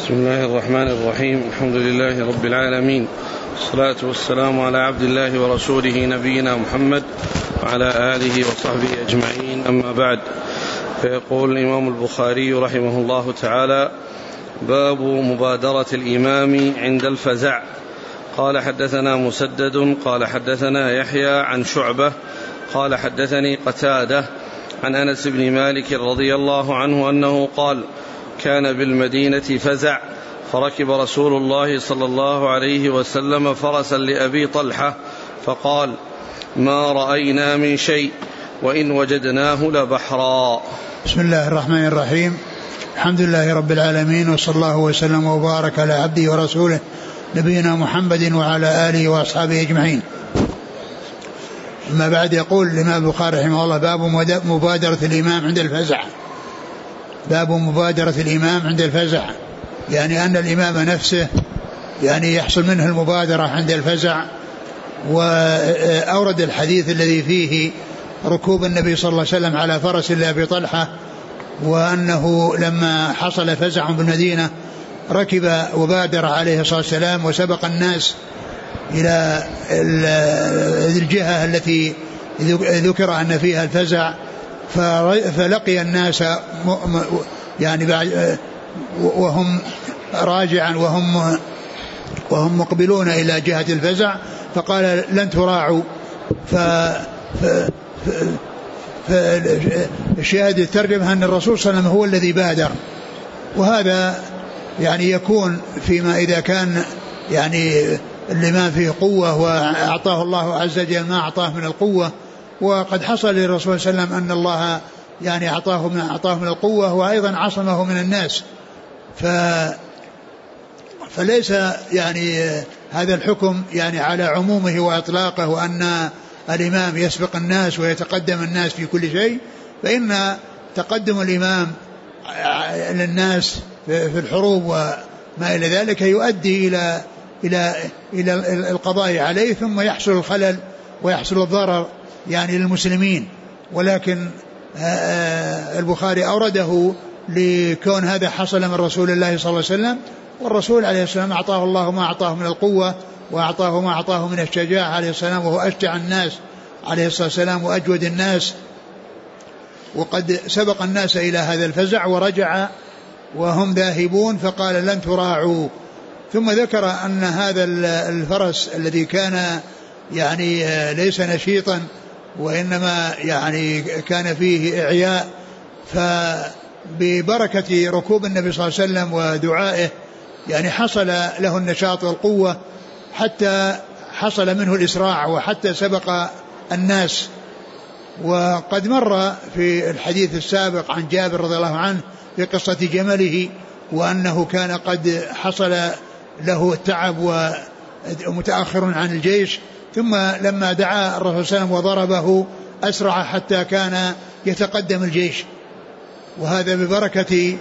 بسم الله الرحمن الرحيم. الحمد لله رب العالمين، والصلاة والسلام على عبد الله ورسوله نبينا محمد وعلى آله وصحبه أجمعين، أما بعد. فيقول الإمام البخاري رحمه الله تعالى: باب مبادرة الإمام عند الفزع. قال: حدثنا مسدد قال حدثنا يحيى عن شعبة قال حدثني قتادة عن أنس بن مالك رضي الله عنه أنه قال: كان بالمدينة فزع، فركب رسول الله صلى الله عليه وسلم فرسا لأبي طلحة فقال: ما رأينا من شيء وإن وجدناه لبحرا. بسم الله الرحمن الرحيم. الحمد لله رب العالمين، وصلى الله وسلم وبارك على عبده ورسوله نبينا محمد وعلى آله وأصحابه أجمعين. أما بعد، يقول الإمام البخاري رحمه الله: باب مبادرة الإمام عند الفزع. باب مبادرة الإمام عند الفزع، يعني أن الإمام نفسه يعني يحصل منه المبادرة عند الفزع. وأورد الحديث الذي فيه ركوب النبي صلى الله عليه وسلم على فرس لأبي طلحة، وأنه لما حصل فزع بالمدينة ركب وبادر عليه الصلاة والسلام وسبق الناس إلى الجهة التي ذكر أن فيها الفزع، فلقي الناس يعني وهم راجعا وهم مقبلون إلى جهة الفزع، فقال: لن تراعوا. فالشاهد الترجمة أن الرسول صلى الله عليه وسلم هو الذي بادر، وهذا يعني يكون فيما إذا كان يعني الإمام فيه قوة وأعطاه الله عز وجل ما أعطاه من القوة. وقد حصل للرسول صلى الله عليه وسلم أن الله يعني أعطاه من القوة، وأيضا عصمه من الناس. فليس يعني هذا الحكم يعني على عمومه وإطلاقه، وأن الإمام يسبق الناس ويتقدم الناس في كل شيء، فإن تقدم الإمام للناس في الحروب وما إلى ذلك يؤدي إلى القضاء عليه، ثم يحصل الخلل ويحصل الضرر يعني للمسلمين. ولكن البخاري أورده لكون هذا حصل من رسول الله صلى الله عليه وسلم، والرسول عليه السلام أعطاه الله ما أعطاه من القوة، وأعطاه ما أعطاه من الشجاعة عليه السلام، وهو أشجع الناس عليه الصلاة والسلام وأجود الناس. وقد سبق الناس إلى هذا الفزع ورجع وهم ذاهبون، فقال: لن تراعوا. ثم ذكر أن هذا الفرس الذي كان يعني ليس نشيطا، وإنما يعني كان فيه إعياء، فببركة ركوب النبي صلى الله عليه وسلم ودعائه يعني حصل له النشاط والقوة، حتى حصل منه الإسراع، وحتى سبق الناس. وقد مر في الحديث السابق عن جابر رضي الله عنه في قصة جمله، وأنه كان قد حصل له التعب ومتأخر عن الجيش، ثم لما دعا الرسول صلى الله عليه وسلم وضربه أسرع حتى كان يتقدم الجيش. وهذا ببركة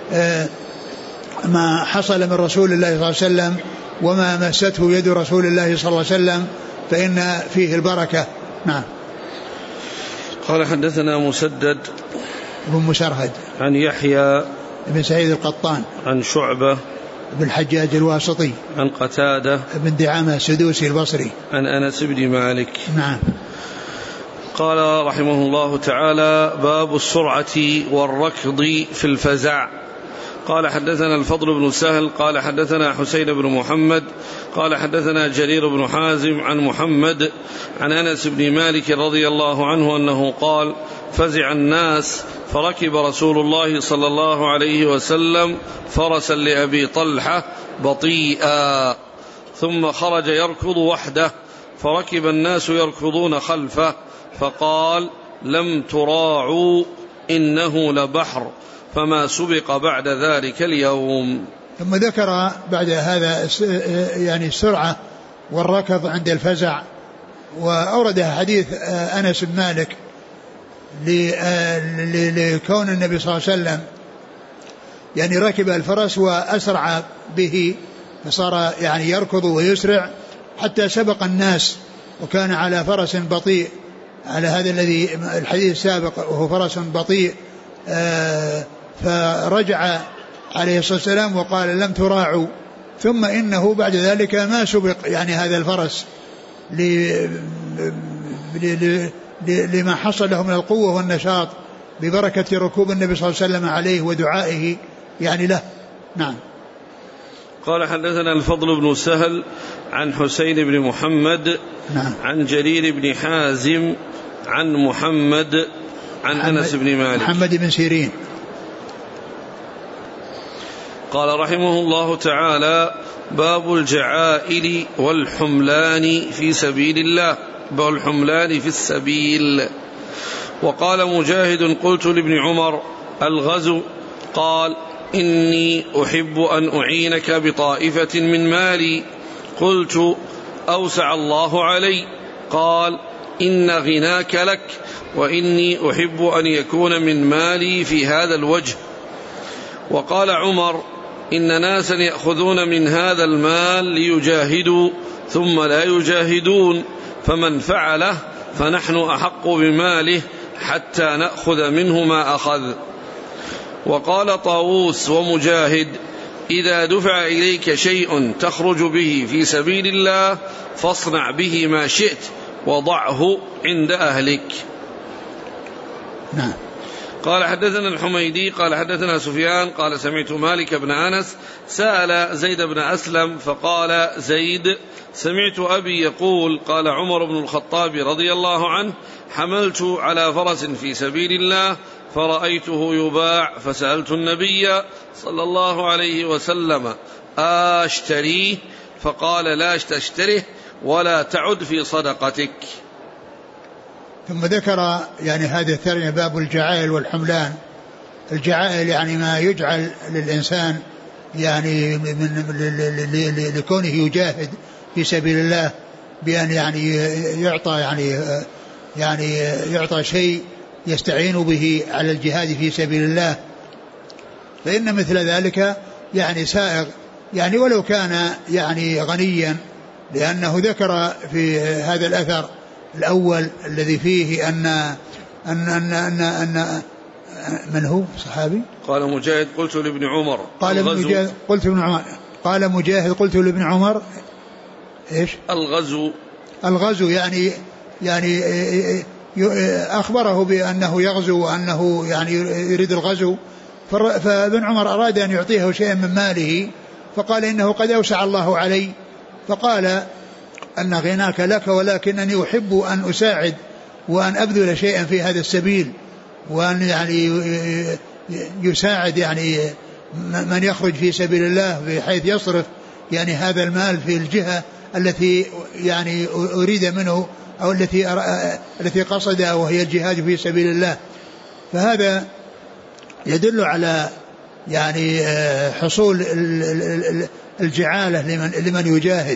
ما حصل من رسول الله صلى الله عليه وسلم، وما مسته يد رسول الله صلى الله عليه وسلم، فإن فيه البركة. نعم. قال: حدثنا مسدد بن مسرهد عن يحيى بن سعيد القطان عن شعبة بن الحجاج الواسطي عن قتادة بن دعامة السدوسي البصري عن أنس بن مالك. نعم. قال رحمه الله تعالى: باب السرعة والركض في الفزع. قال: حدثنا الفضل بن سهل قال حدثنا حسين بن محمد قال حدثنا جرير بن حازم عن محمد عن أنس بن مالك رضي الله عنه أنه قال: فزع الناس، فركب رسول الله صلى الله عليه وسلم فرسا لأبي طلحة بطيئا، ثم خرج يركض وحده، فركب الناس يركضون خلفه، فقال: لم تراعوا إنه لبحر، فما سبق بعد ذلك اليوم. ثم ذكر بعد هذا يعني السرعة والركض عند الفزع، وأورد حديث أنس بن مالك لكون النبي صلى الله عليه وسلم يعني ركب الفرس وأسرع به، فصار يعني يركض ويسرع حتى سبق الناس، وكان على فرس بطيء، على هذا الذي الحديث السابق وهو فرس بطيء. فرجع عليه الصلاة والسلام وقال لم تراعوا، ثم إنه بعد ذلك ما سبق يعني هذا الفرس لما حصل له من القوة والنشاط ببركة ركوب النبي صلى الله عليه وسلم عليه ودعائه يعني له. نعم. قال حدثنا الفضل بن سهل عن حسين بن محمد نعم. عن جرير بن حازم عن محمد عن أنس بن مالك محمد بن سيرين. قال رحمه الله تعالى: باب الجعائل والحملان في سبيل الله، باب الحملان في السبيل. وقال مجاهد: قلت لابن عمر: الغزو؟ قال: إني أحب أن أعينك بطائفة من مالي. قلت: أوسع الله علي. قال: إن غناك لك، وإني أحب أن يكون من مالي في هذا الوجه. وقال عمر: إن ناسا يأخذون من هذا المال ليجاهدوا ثم لا يجاهدون، فمن فعله فنحن أحق بماله حتى نأخذ منه ما أخذ. وقال طاووس ومجاهد: إذا دفع إليك شيء تخرج به في سبيل الله فاصنع به ما شئت وضعه عند أهلك. نعم. قال حدثنا الحميدي قال حدثنا سفيان قال: سمعت مالك بن أنس سأل زيد بن أسلم فقال زيد: سمعت أبي يقول: قال عمر بن الخطاب رضي الله عنه: حملت على فرس في سبيل الله فرأيته يباع، فسألت النبي صلى الله عليه وسلم: أشتريه؟ فقال: لا تشتره ولا تعد في صدقتك. ثم ذكر يعني هذه الترجمة: باب الجعائل والحملان. الجعائل يعني ما يجعل للإنسان يعني لكونه يجاهد في سبيل الله بأن يعني يعطى شيء يستعين به على الجهاد في سبيل الله، فإن مثل ذلك يعني سائغ يعني ولو كان يعني غنيا، لأنه ذكر في هذا الأثر الأول الذي فيه أن من هو صحابي؟ قال مجاهد: قلت لابن عمر. قال مجاهد: قلت لابن عمر إيش؟ الغزو يعني أخبره بأنه يغزو وأنه يعني يريد الغزو، فابن عمر أراد أن يعطيه شيئا من ماله، فقال: إنه قد أوسع الله علي. فقال: أن غناك لك، ولكنني أحب أن أساعد وأن أبذل شيئا في هذا السبيل، وأن يعني يساعد يعني من يخرج في سبيل الله بحيث يصرف يعني هذا المال في الجهة التي يعني أريد منه أو التي قصدها، وهي الجهاد في سبيل الله. فهذا يدل على يعني حصول الجعالة لمن يجاهد.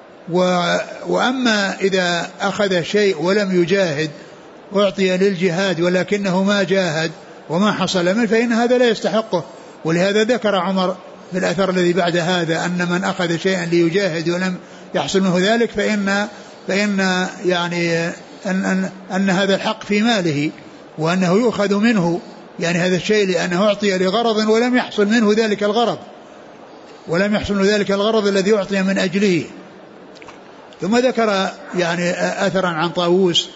وأما إذا أخذ شيء ولم يجاهد أعطي للجهاد ولكنه ما جاهد وما حصل منه، فإن هذا لا يستحقه. ولهذا ذكر عمر في الأثر الذي بعد هذا أن من أخذ شيئا ليجاهد ولم يحصل منه ذلك فإن يعني أن هذا الحق في ماله، وأنه يؤخذ منه يعني هذا الشيء لأنه أعطي لغرض ولم يحصل منه ذلك الغرض الذي أعطي من أجله. ثم ذكر يعني أثرا عن طاووس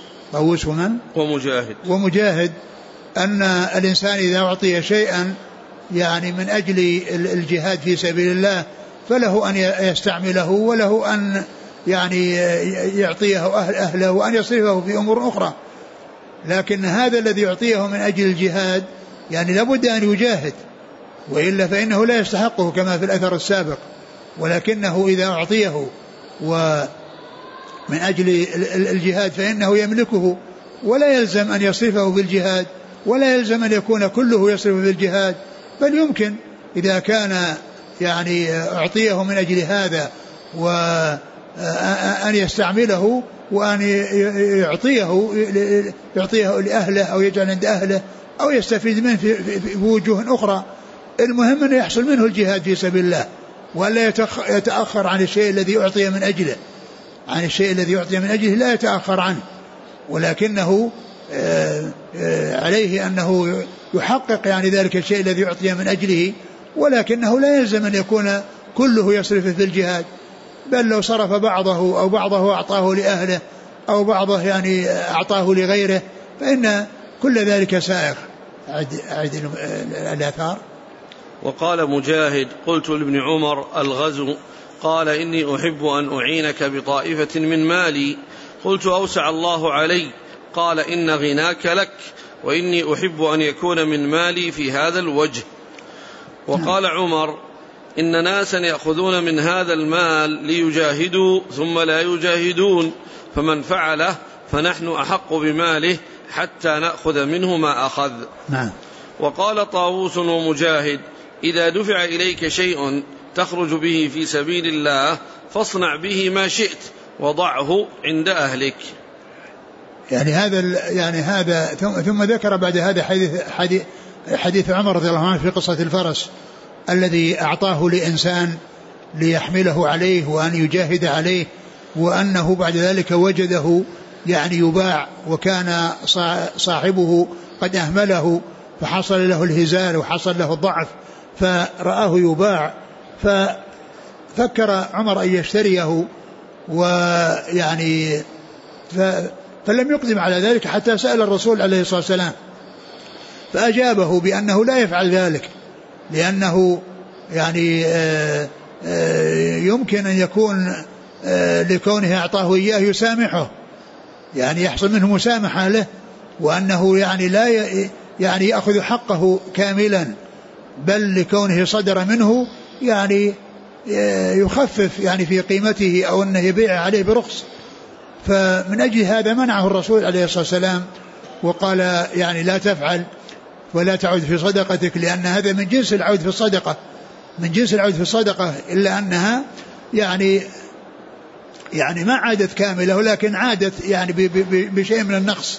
ومجاهد أن الإنسان إذا أعطي شيئا يعني من أجل الجهاد في سبيل الله فله أن يستعمله، وله أن يعني يعطيه أهله وأن يصرفه في أمور أخرى. لكن هذا الذي يعطيه من أجل الجهاد يعني لابد أن يجاهد، وإلا فإنه لا يستحقه كما في الأثر السابق. ولكنه إذا أعطيه ومن أجل الجهاد فإنه يملكه، ولا يلزم أن يصرفه بالجهاد، ولا يلزم أن يكون كله يصرف بالجهاد، بل يمكن إذا كان يعني أعطيه من أجل هذا وأن يستعمله وأن يعطيه لأهله أو يجعل عند أهله أو يستفيد منه في وجوه أخرى. المهم أن يحصل منه الجهاد في سبيل الله، ولا يتأخر عن الشيء الذي أعطي من أجله. لا يتأخر عنه، ولكنه عليه أنه يحقق يعني ذلك الشيء الذي أعطي من أجله، ولكنه لا يلزم أن يكون كله يصرف في الجهاد، بل لو صرف بعضه أو بعضه أعطاه لأهله أو بعضه يعني أعطاه لغيره فإن كل ذلك سائغ. أعد الآثار. وقال مجاهد: قلت لابن عمر: الغزو؟ قال: إني أحب أن أعينك بطائفة من مالي. قلت: أوسع الله علي. قال: إن غناك لك، وإني أحب أن يكون من مالي في هذا الوجه. وقال عمر: إن ناسا يأخذون من هذا المال ليجاهدوا ثم لا يجاهدون، فمن فعله فنحن أحق بماله حتى نأخذ منه ما أخذ. وقال طاووس ومجاهد: إذا دفع إليك شيء تخرج به في سبيل الله فاصنع به ما شئت وضعه عند أهلك. يعني هذا ثم ذكر بعد هذا حديث عمر رضي الله عنه في قصة الفرس الذي أعطاه لإنسان ليحمله عليه وأن يجاهد عليه، وأنه بعد ذلك وجده يعني يباع، وكان صاحبه قد أهمله فحصل له الهزال وحصل له الضعف فرآه يباع، ففكر عمر أن يشتريه، ويعني فلم يقدم على ذلك حتى سأل الرسول عليه الصلاة والسلام فأجابه بأنه لا يفعل ذلك، لأنه يعني يمكن أن يكون لكونه أعطاه إياه يسامحه، يعني يحصل منه مسامحة له، وأنه يعني لا يعني يأخذ حقه كاملا، بل لكونه صدر منه يعني يخفف يعني في قيمته أو أنه يبيع عليه برخص. فمن أجل هذا منعه الرسول عليه الصلاة والسلام وقال يعني لا تفعل ولا تعود في صدقتك، لأن هذا من جنس العود في الصدقة، من جنس العود في الصدقة، إلا أنها يعني ما عادت كاملة ولكن عادت يعني بشيء من النقص.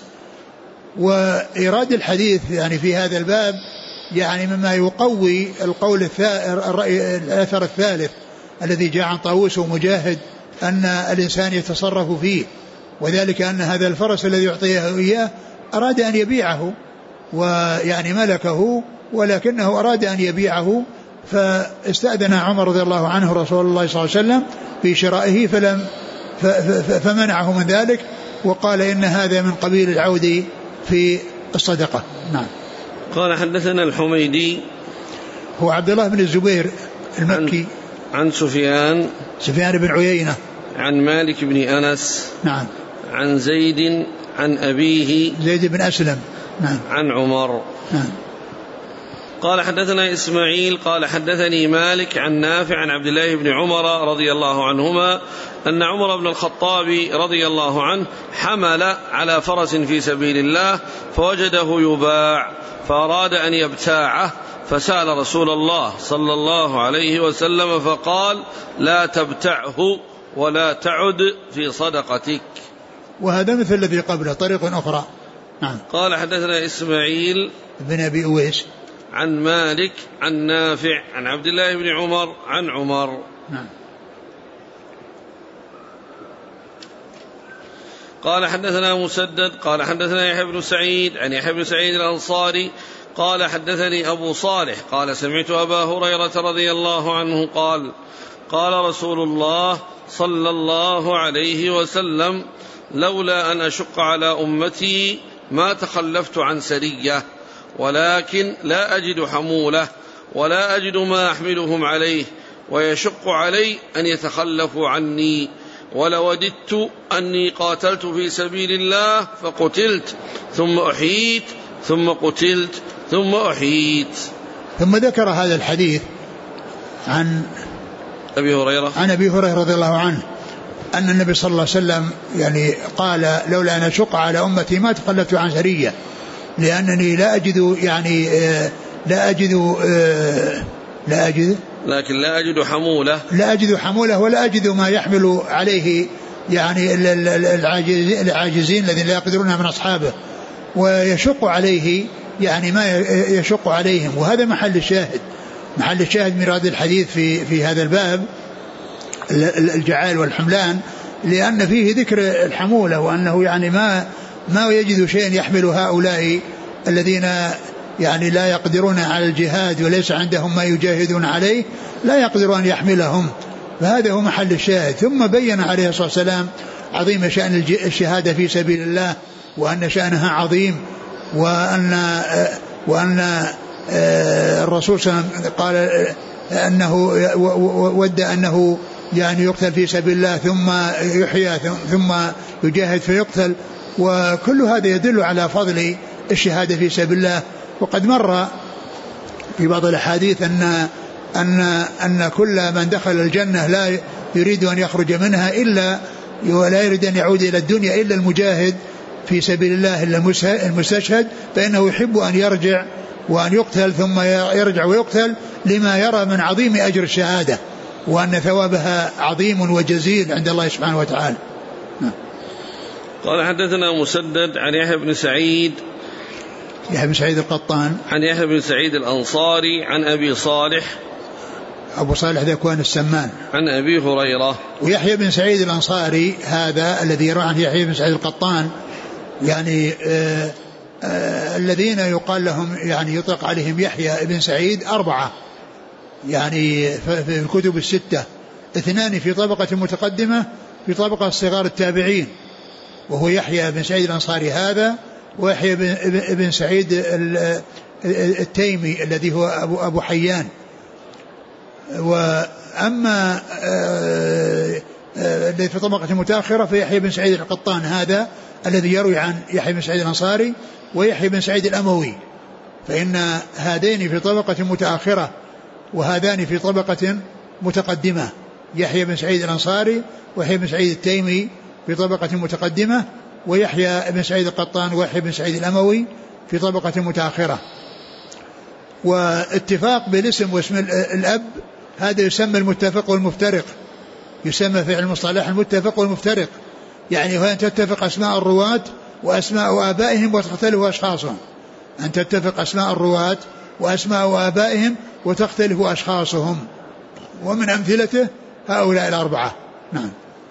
وإيراد الحديث يعني في هذا الباب يعني مما يقوي القول الأثر الثالث الذي جاء عن طاووس ومجاهد أن الإنسان يتصرف فيه، وذلك أن هذا الفرس الذي يعطيه إياه أراد أن يبيعه ويعني ملكه، ولكنه أراد أن يبيعه فاستأذن عمر رضي الله عنه رسول الله صلى الله عليه وسلم في شرائه فمنعه من ذلك، وقال إن هذا من قبيل العود في الصدقة. نعم. قال: حدثنا الحميدي هو عبد الله بن الزبير المكي عن سفيان بن عيينة عن مالك بن أنس. نعم. عن زيد عن أبيه زيد بن أسلم. نعم. عن عمر. نعم. قال: حدثنا إسماعيل قال: حدثني مالك عن نافع عن عبد الله بن عمر رضي الله عنهما أن عمر بن الخطاب رضي الله عنه حمل على فرس في سبيل الله فوجده يباع فأراد أن يبتاعه، فسأل رسول الله صلى الله عليه وسلم فقال: لا تبتعه ولا تعد في صدقتك. وهذا مثل الذي قبله طريق أخرى. نعم. قال: حدثنا إسماعيل بن أبي أويس عن مالك عن نافع عن عبد الله بن عمر عن عمر. نعم. قال: حدثنا مسدد قال: حدثنا يحيى بن سعيد عن يحيى بن سعيد الأنصاري قال: حدثني أبو صالح قال: سمعت أبا هريرة رضي الله عنه قال: قال رسول الله صلى الله عليه وسلم: لولا أن أشق على أمتي ما تخلفت عن سرية، ولكن لا أجد حمولة ولا أجد ما أحملهم عليه، ويشق علي أن يتخلفوا عني، ولوددت أني قاتلت في سبيل الله فقتلت ثم أحييت ثم قتلت ثم أحييت. ثم ذكر هذا الحديث عن أبي هريرة رضي الله عنه أن النبي صلى الله عليه وسلم يعني قال: لولا أن أشق على أمتي ما تخلفت عن سرية، لأنني لا أجد حمولة ولا أجد ما يحمل عليه يعني العاجزين الذين لا يقدرون من أصحابه، ويشق عليه يعني ما يشق عليهم. وهذا محل الشاهد من هذا الحديث في هذا الباب، الجعال والحملان، لأن فيه ذكر الحمولة، وأنه يعني ما يجد شيء يحمل هؤلاء الذين يعني لا يقدرون على الجهاد وليس عندهم ما يجاهدون عليه لا يقدرون أن يحملهم، فهذا هو محل الشاهد. ثم بين عليه الصلاة والسلام عظيم شأن الشهادة في سبيل الله، وأن شأنها عظيم، وأن الرسول صلى الله عليه وسلم قال أنه ود أنه يعني يقتل في سبيل الله ثم يحيى ثم يجاهد فيقتل، وكل هذا يدل على فضل الشهادة في سبيل الله. وقد مر في بعض الأحاديث أن كل من دخل الجنة لا يريد أن يخرج منها إلا ولا يريد أن يعود إلى الدنيا إلا المجاهد في سبيل الله إلا المستشهد، فإنه يحب أن يرجع وأن يقتل ثم يرجع ويقتل لما يرى من عظيم أجر الشهادة، وأن ثوابها عظيم وجزيل عند الله سبحانه وتعالى. قال حدثنا مسدد عن يحيى بن سعيد القطان عن يحيى بن سعيد الأنصاري عن أبي صالح أبو صالح ذكوان السمان عن أبي هريرة. ويحيى بن سعيد الأنصاري هذا الذي يروي عن يحيى بن سعيد القطان يعني الذين يقال لهم يعني يطلق عليهم يحيى بن سعيد 4 يعني في الكتب 6، 2 في طبقة متقدمة في طبقة صغار التابعين، وهو يحيى بن سعيد الأنصاري هذا، ويحيى بن سعيد التيمي الذي هو أبو حيان. وأما الذي في طبقة متأخرة فيحيى بن سعيد القطان هذا الذي يروي عن يحيى بن سعيد الأنصاري ويحيى بن سعيد الأموي، فإن هذين في طبقة متأخرة وهذان في طبقة متقدمة، يحيى بن سعيد الأنصاري ويحيى بن سعيد التيمي في طبقة متقدمة، ويحيى بن سعيد القطان ويحيى بن سعيد الأموي في طبقة متأخرة. واتفاق بالاسم واسم الأب هذا يسمى المتفق والمفترق، يسمى في علم المصطلح المتفق والمفترق، يعني هو أن تتفق أسماء الرواة وأسماء آبائهم وتختلف أشخاصهم، أن تتفق أسماء الرواة وأسماء آبائهم وتختلف أشخاصهم. ومن أمثلته هؤلاء 4. نعم.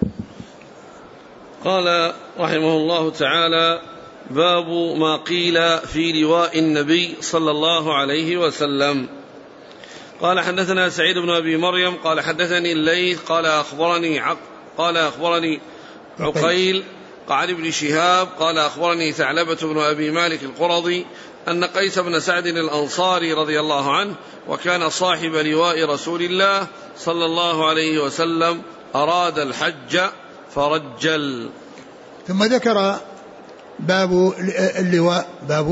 قال رحمه الله تعالى: باب ما قيل في لواء النبي صلى الله عليه وسلم. قال حدثنا سعيد بن أبي مريم قال حدثني الليث قال أخبرني عقيل قال ابن شهاب قال أخبرني ثعلبة بن أبي مالك القرظي أن قيس بن سعد الأنصاري رضي الله عنه وكان صاحب لواء رسول الله صلى الله عليه وسلم أراد الحج فرجل. ثم ذكر باب اللواء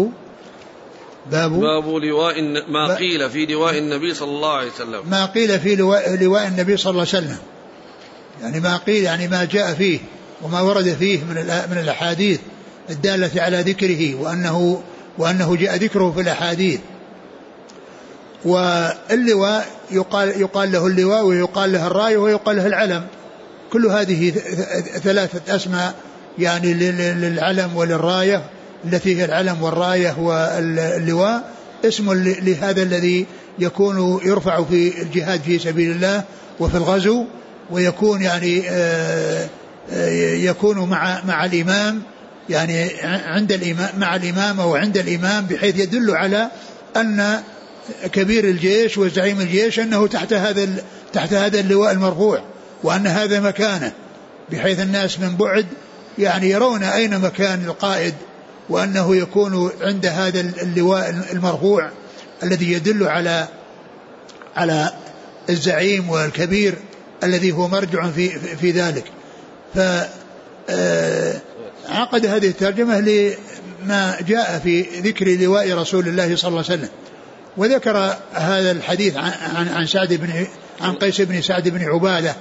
باب لواء ما قيل في لواء النبي صلى الله عليه وسلم، ما قيل في لواء النبي صلى الله عليه وسلم، يعني ما قيل يعني ما جاء فيه وما ورد فيه من الأحاديث الدالة على ذكره وأنه جاء ذكره في الأحاديث. واللواء يقال له اللواء ويقال له الراية ويقال له العلم، كل هذه 3 أسماء يعني للعلم وللراية، التي هي العلم والراية واللواء، اسم لهذا الذي يكون يرفع في الجهاد في سبيل الله وفي الغزو، ويكون يعني يكون مع الإمام، يعني عند الإمام مع الإمام أو عند الإمام، بحيث يدل على أن كبير الجيش وزعيم الجيش أنه تحت هذا اللواء المرفوع، وأن هذا مكانه، بحيث الناس من بعد يعني يرون أين مكان القائد، وأنه يكون عند هذا اللواء المرفوع الذي يدل على الزعيم والكبير الذي هو مرجع في ذلك. فعقد هذه الترجمة لما جاء في ذكر لواء رسول الله صلى الله عليه وسلم، وذكر هذا الحديث عن قيس بن سعد بن عبادة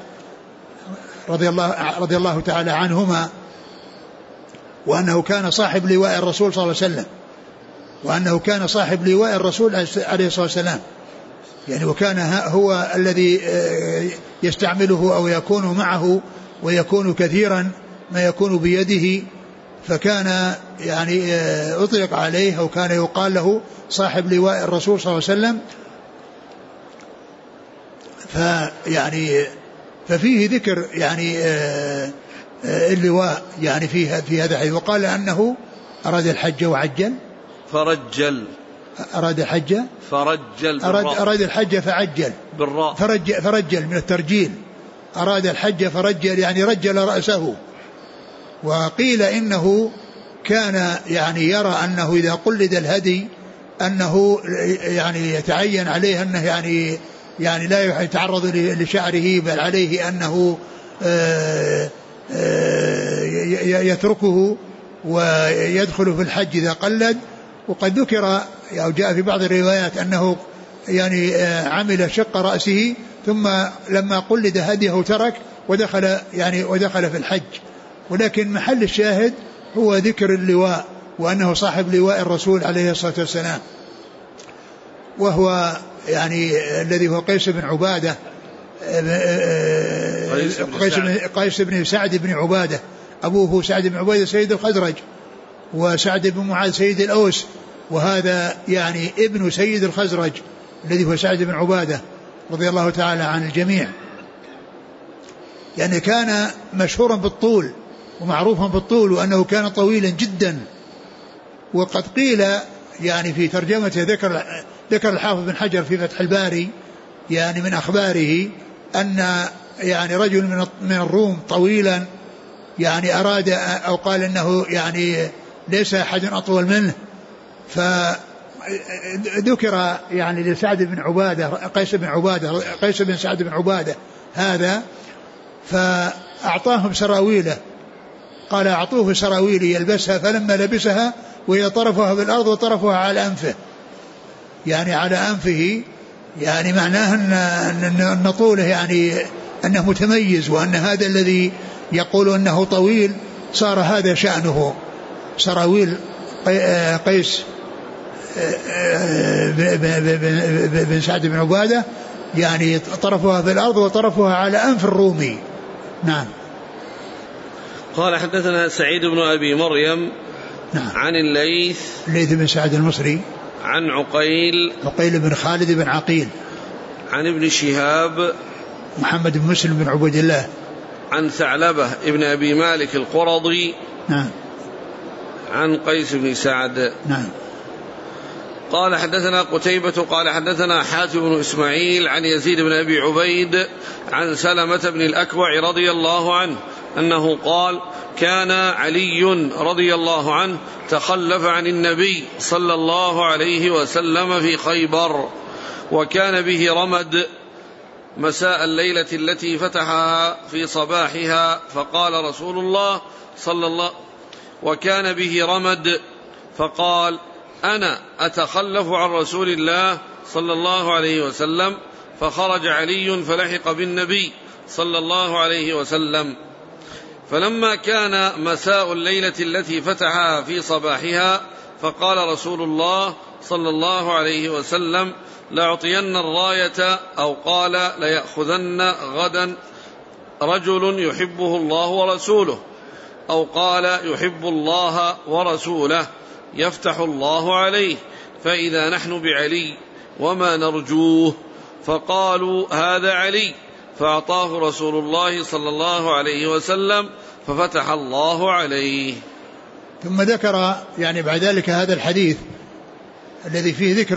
رضي الله تعالى عنهما، وأنه كان صاحب لواء الرسول صلى الله عليه وسلم، وأنه كان صاحب لواء الرسول عليه الصلاة والسلام، يعني وكان هو الذي يستعمله أو يكون معه، ويكون كثيرا ما يكون بيده، فكان يعني أطلق عليه أو كان يقال له صاحب لواء الرسول صلى الله عليه وسلم. ففيه ذكر يعني اللواء يعني في هذا الحديث. وقال أنه أراد الحج وعجل أراد الحج أراد الحج فعجل بالراء فرجل من الترجيل، أراد الحج فرجل يعني رجل رأسه. وقيل إنه كان يعني يرى أنه إذا قلد الهدي أنه يعني يتعين عليه أنه يعني لا يتعرض لشعره، بل عليه أنه يتركه ويدخل في الحج إذا قلد. وقد ذكر أو جاء في بعض الروايات أنه يعني عمل شق رأسه ثم لما قلد هديه ترك ودخل في الحج. ولكن محل الشاهد هو ذكر اللواء، وأنه صاحب لواء الرسول عليه الصلاة والسلام، وهو يعني الذي هو قيس بن عبادة، قيس بن سعد بن عبادة، أبوه سعد بن عبادة سيد الخزرج، وسعد بن معاذ سيد الأوس، وهذا يعني ابن سيد الخزرج الذي هو سعد بن عبادة رضي الله تعالى عن الجميع. يعني كان مشهورا بالطول ومعروفا بالطول، وأنه كان طويلا جدا. وقد قيل يعني في ترجمته ذكر الحافظ بن حجر في فتح الباري يعني من أخباره أن يعني رجل من الروم طويلا يعني أراد أو قال أنه يعني ليس أحد أطول منه، فذكر يعني لسعد بن عبادة قيس بن سعد بن عبادة هذا، فأعطاهم سراويله، قال أعطوه سراويلي يلبسها، فلما لبسها وهي طرفها بالأرض وطرفها على أنفه، يعني على أنفه، يعني معناه أن طوله يعني أنه متميز، وأن هذا الذي يقول أنه طويل صار هذا شأنه. سراويل قيس بن سعد بن عبادة يعني طرفها في الأرض وطرفها على أنف الرومي. نعم. قال حدثنا سعيد بن أبي مريم نعم. عن الليث بن سعد المصري عن عقيل بن خالد بن عقيل عن ابن شهاب محمد بن مسلم بن عبد الله عن ثعلبة ابن أبي مالك القرظي نعم عن قيس بن سعد. نعم. قال حدثنا قتيبة قال حدثنا حاتم بن إسماعيل عن يزيد بن أبي عبيد عن سلمة بن الأكوع رضي الله عنه أنه قال كان علي رضي الله عنه تخلف عن النبي صلى الله عليه وسلم في خيبر، وكان به رمد مساء الليلة التي فتحها في صباحها، فقال رسول الله وكان به رمد، فقال أنا أتخلف عن رسول الله صلى الله عليه وسلم، فخرج علي فلحق بالنبي صلى الله عليه وسلم. فلما كان مساء الليلة التي فتحها في صباحها، فقال رسول الله صلى الله عليه وسلم لأعطين الراية، أو قال ليأخذن غدا رجل يحبه الله ورسوله، أو قال يحب الله ورسوله يفتح الله عليه، فإذا نحن بعلي وما نرجوه. فقالوا هذا علي، فأعطاه رسول الله صلى الله عليه وسلم ففتح الله عليه. ثم ذكر يعني بعد ذلك هذا الحديث الذي فيه ذكر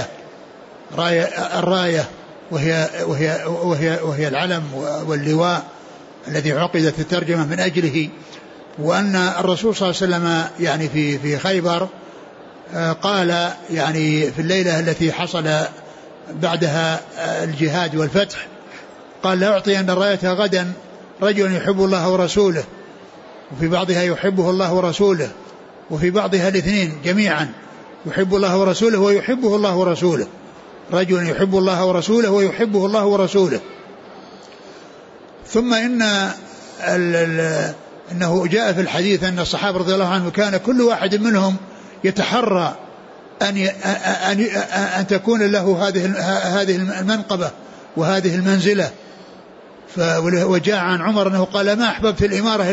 الراية وهي العلم واللواء الذي عقدت الترجمة من أجله، وأن الرسول صلى الله عليه وسلم يعني في خيبر قال يعني في الليلة التي حصل بعدها الجهاد والفتح، قال لا أعطين الراية غدا رجل يحب الله ورسوله، وفي بعضها يحبه الله ورسوله، وفي بعضها الاثنين جميعا يحب الله ورسوله ويحبه الله ورسوله، رجل يحب الله ورسوله ويحبه الله ورسوله. ثم إنه جاء في الحديث أن الصحابة رضي الله عنهم كان كل واحد منهم يتحرى أن تكون له هذه المنقبة وهذه المنزلة. وجاء عن عمر أنه قال ما أحببت الإمارة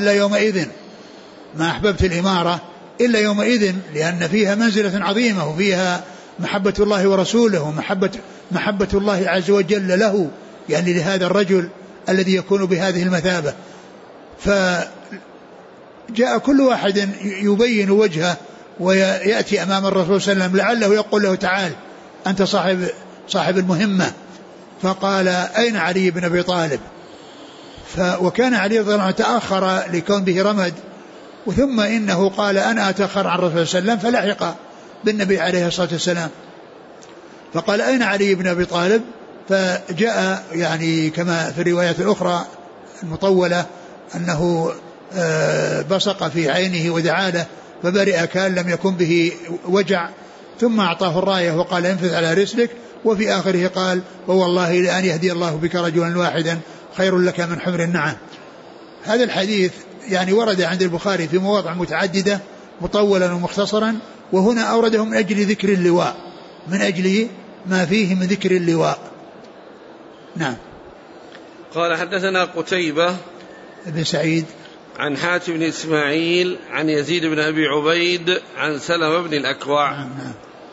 إلا يومئذ لأن فيها منزلة عظيمة، وفيها محبة الله ورسوله ومحبة الله عز وجل له، يعني لهذا الرجل الذي يكون بهذه المثابة. فجاء كل واحد يبين وجهه ويأتي أمام الرسول صلى الله عليه وسلم لعله يقول له تعال أنت صاحب المهمة. فقال أين علي بن أبي طالب؟ وكان علي رضي الله عنه تأخر لكون به رمد، وثم إنه قال أنا أتأخر عن الرسول صلى الله عليه وسلم فلحق بالنبي عليه الصلاة والسلام. فقال أين علي بن أبي طالب؟ فجاء يعني كما في الروايات الأخرى المطولة أنه بصق في عينه ودعا له فبرئ كان لم يكن به وجع، ثم أعطاه الراية وقال انفذ على رسلك، وفي آخره قال ووالله لأن يهدي الله بك رجلا واحدا خير لك من حمر النعم. هذا الحديث يعني ورد عند البخاري في مواضع متعددة مطولا ومختصرا، وهنا أورده من أجل ذكر اللواء، من أجل ما فيه من ذكر اللواء. نعم. قال حدثنا قتيبة بن سعيد عن حاتم بن إسماعيل عن يزيد بن أبي عبيد عن سلمة بن الأكوع. نعم.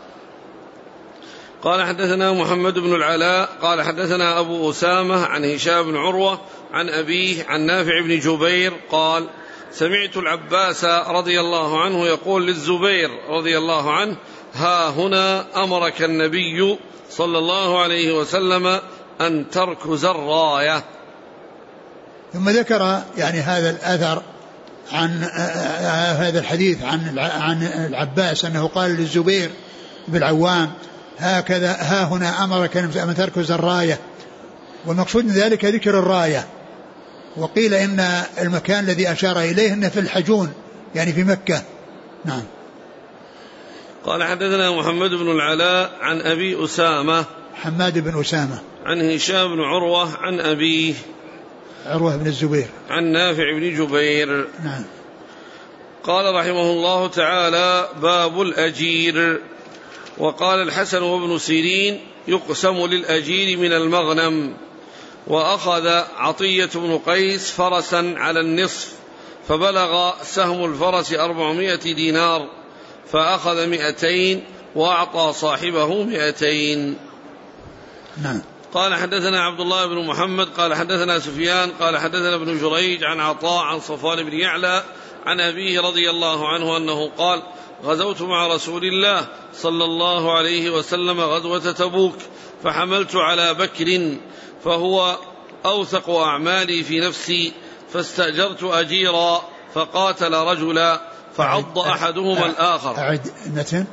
قال حدثنا محمد بن العلاء قال حدثنا أبو أسامة عن هشام بن عروة عن أبيه عن نافع بن جبير قال سمعت العباس رضي الله عنه يقول للزبير رضي الله عنه ها هنا أمرك النبي صلى الله عليه وسلم أن تركز الراية. ثم ذكر يعني هذا الأثر عن هذا الحديث عن العباس أنه قال للزبير بالعوام هكذا ها هنا أمرك أن تركز الراية، والمقصود من ذلك ذكر الراية. وقيل إن المكان الذي أشار إليه إنه في الحجون يعني في مكة. نعم. قال حدثنا محمد بن العلاء عن أبي أسامة حماد بن أسامة عن هشام بن عروة عن أبيه عروة بن الزبير عن نافع بن جبير. نعم. قال رحمه الله تعالى باب الأجير. وقال الحسن وابن سيرين يقسم للأجير من المغنم. وأخذ عطية بن قيس فرسا على النصف فبلغ سهم الفرس 400 دينار فأخذ 200 وأعطى صاحبه 200. نعم. قال حدثنا عبد الله بن محمد قال حدثنا سفيان قال حدثنا ابن جريج عن عطاء عن صفوان بن يعلى عن أبيه رضي الله عنه أنه قال غزوت مع رسول الله صلى الله عليه وسلم غزوة تبوك فحملت على بكر فهو أوثق أعمالي في نفسي فاستأجرت أجيرا فقاتل رجلا فعض أحدهما الآخر. أعد متن.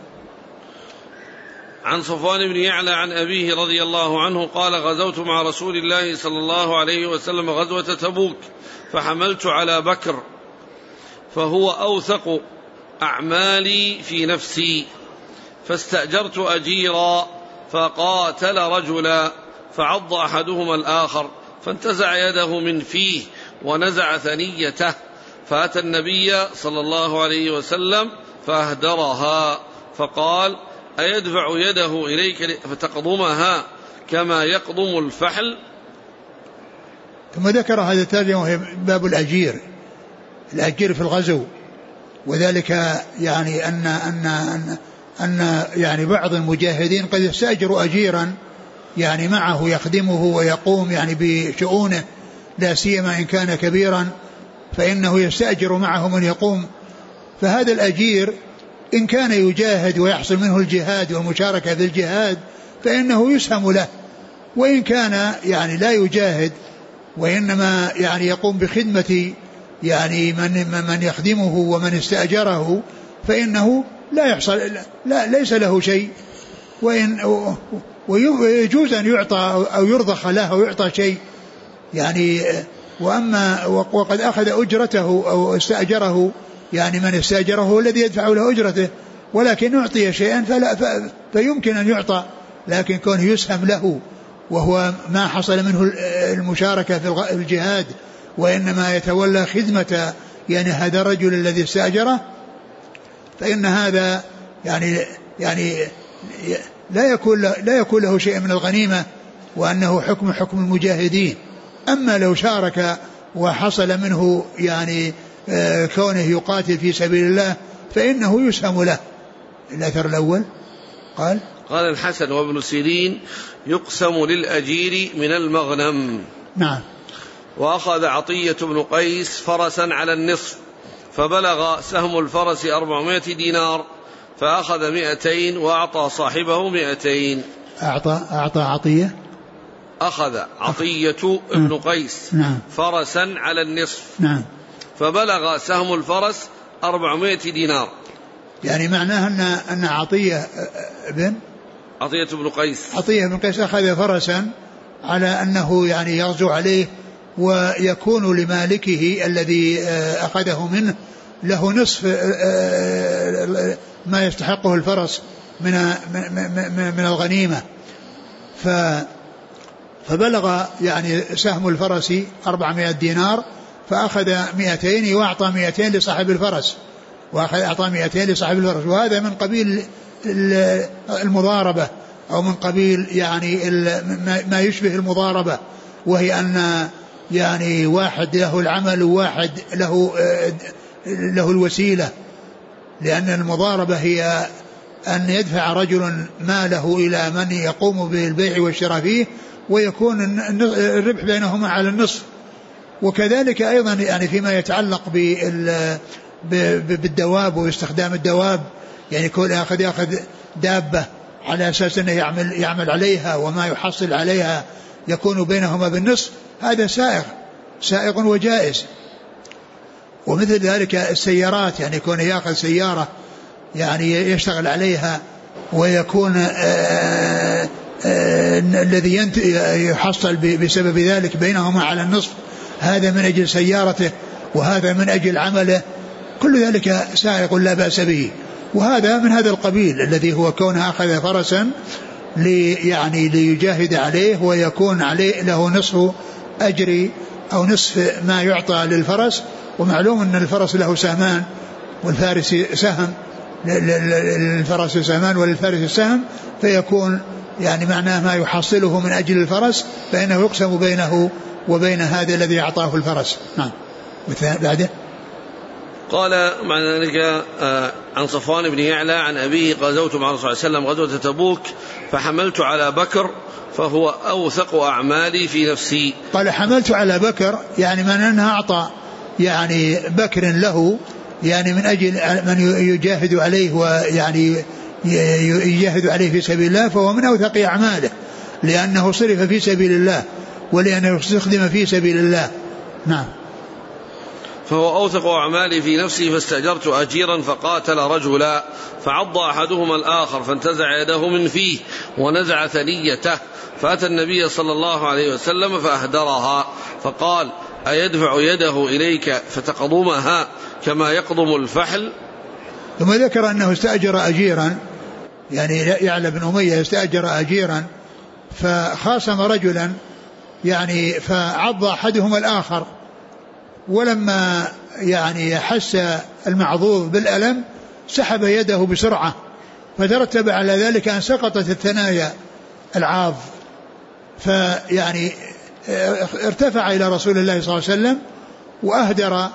عن صفوان بن يعلى عن أبيه رضي الله عنه قال غزوت مع رسول الله صلى الله عليه وسلم غزوة تبوك فحملت على بكر فهو أوثق أعمالي في نفسي فاستأجرت أجيرا فقاتل رجلا فعض أحدهما الآخر فانتزع يده من فيه ونزع ثنيته فأتى النبي صلى الله عليه وسلم فأهدرها فقال أيدفع يده إليك فتقضمها كما يقضم الفحل. ثم ذكر هذا الترجمة وهي باب الأجير في الغزو، وذلك يعني أن يعني بعض المجاهدين قد يستأجر أجيرا يعني معه يخدمه ويقوم يعني بشؤونه، لا سيما إن كان كبيرا فإنه يستأجر معه من يقوم. فهذا الأجير إن كان يجاهد ويحصل منه الجهاد والمشاركة في الجهاد فإنه يسهم له، وإن كان يعني لا يجاهد وإنما يعني يقوم بخدمة يعني من يخدمه ومن استأجره فإنه لا يحصل ليس له شيء، ويجوز أن يعطى أو يرضخ له أو يعطى شيء يعني. وأما وقد أخذ أجرته أو استأجره يعني من استأجره هو الذي يدفع له أجرته، ولكن يعطي شيئا فيمكن أن يعطى، لكن كونه يسهم له وهو ما حصل منه المشاركة في الجهاد وإنما يتولى خدمة يعني هذا الرجل الذي استأجره فإن هذا يعني لا يكون له شيء من الغنيمة، وأنه حكم المجاهدين. أما لو شارك وحصل منه يعني كونه يقاتل في سبيل الله فإنه يسهم له. الأثر الأول قال الحسن وابن سيرين يقسم للأجير من المغنم. نعم. وأخذ عطية بن قيس فرسا على النصف فبلغ سهم الفرس 400 دينار فأخذ 200 وأعطى صاحبه 200. أعطى عطية، أخذ عطية ابن قيس نعم فرسا على النصف، نعم، فبلغ سهم الفرس 400 دينار. يعني معناه أن عطية بن قيس أخذ فرسا على أنه يعني يغزو عليه، ويكون لمالكه الذي أخذه منه له نصف ما يستحقه الفرس من الغنيمة. فبلغ يعني سهم الفرس 400 دينار، فأخذ 200 وأعطى 200 لصاحب الفرس، وهذا من قبيل المضاربة، أو من قبيل يعني ما يشبه المضاربة، وهي أن يعني واحد له العمل وواحد له الوسيلة، لأن المضاربة هي أن يدفع رجل ماله إلى من يقوم بالبيع والشراء فيه، ويكون الربح بينهما على النصف. وكذلك أيضا يعني فيما يتعلق بالدواب واستخدام الدواب، يعني كل يأخذ دابة على أساس أنه يعمل عليها، وما يحصل عليها يكون بينهما بالنصف، هذا سائغ وجائز. ومثل ذلك السيارات، يعني يكون يأخذ سيارة يعني يشتغل عليها، ويكون الذي يحصل بسبب ذلك بينهما على النصف، هذا من أجل سيارته وهذا من أجل عمله، كل ذلك سائغ لا بأس به. وهذا من هذا القبيل الذي هو كونه أخذ فرسا يعني ليجاهد عليه، ويكون عليه له نصف أجر أو نصف ما يعطى للفرس. ومعلوم أن الفرس له سهمان، والفارس سهم، للفرس سهمان وللفارس سهم، فيكون يعني معناه ما يحصله من أجل الفرس فإنه يقسم بينه وبين هذا الذي أعطاه الفرس. نعم. بعده قال مع ذلك عن صفوان بن يعلى عن أبيه: غزوت مع الرسول صلى الله عليه وسلم غزوة تبوك فحملت على بكر فهو أوثق أعمالي في نفسي. قال حملت على بكر، يعني من أنها أعطى يعني بكر له يعني من أجل من يجاهد عليه، ويعني يجاهد عليه في سبيل الله، فهو من أوثق أعماله، لأنه صرف في سبيل الله ولأنه استخدم في سبيل الله. نعم. فهو أوثق أعمالي في نفسي، فاستأجرت أجيرا فقاتل رجلا، فعض أحدهما الآخر فانتزع يده من فيه ونزع ثنيته، فأتى النبي صلى الله عليه وسلم فأهدرها، فقال: أيدفع يده إليك فتقضمها كما يقضم الفحل؟ ثم ذكر أنه استأجر أجيرا، يعني يعلى بن أمية استأجر أجيرا، فخاصم رجلا يعني فعض أحدهما الآخر، ولما يعني حس المعضوض بالألم سحب يده بسرعة، فترتب على ذلك أن سقطت الثنايا العاض، فيعني ارتفع إلى رسول الله صلى الله عليه وسلم وأهدر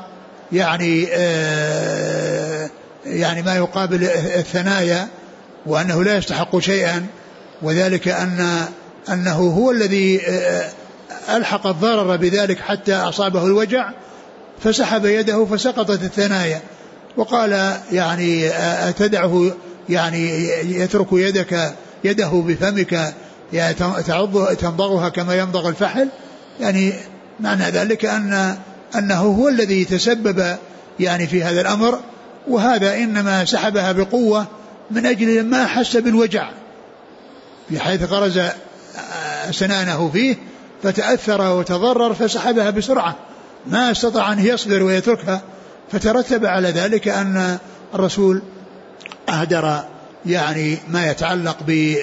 يعني ما يقابل الثنايا، وأنه لا يستحق شيئا، وذلك أنه هو الذي ألحق الضرر بذلك حتى أصابه الوجع، فسحب يده فسقطت الثنايا، وقال: يعني أتدعه يعني يترك يده بفمك يعني تمضغها كما يمضغ الفحل؟ يعني معنى ذلك أنه هو الذي تسبب يعني في هذا الأمر، وهذا إنما سحبها بقوة من أجل ما أحس بالوجع، بحيث غرز أسنانه فيه فتأثر وتضرر فسحبها بسرعة، ما استطاع أن يصبر ويتركها، فترتب على ذلك أن الرسول أهدر يعني ما يتعلق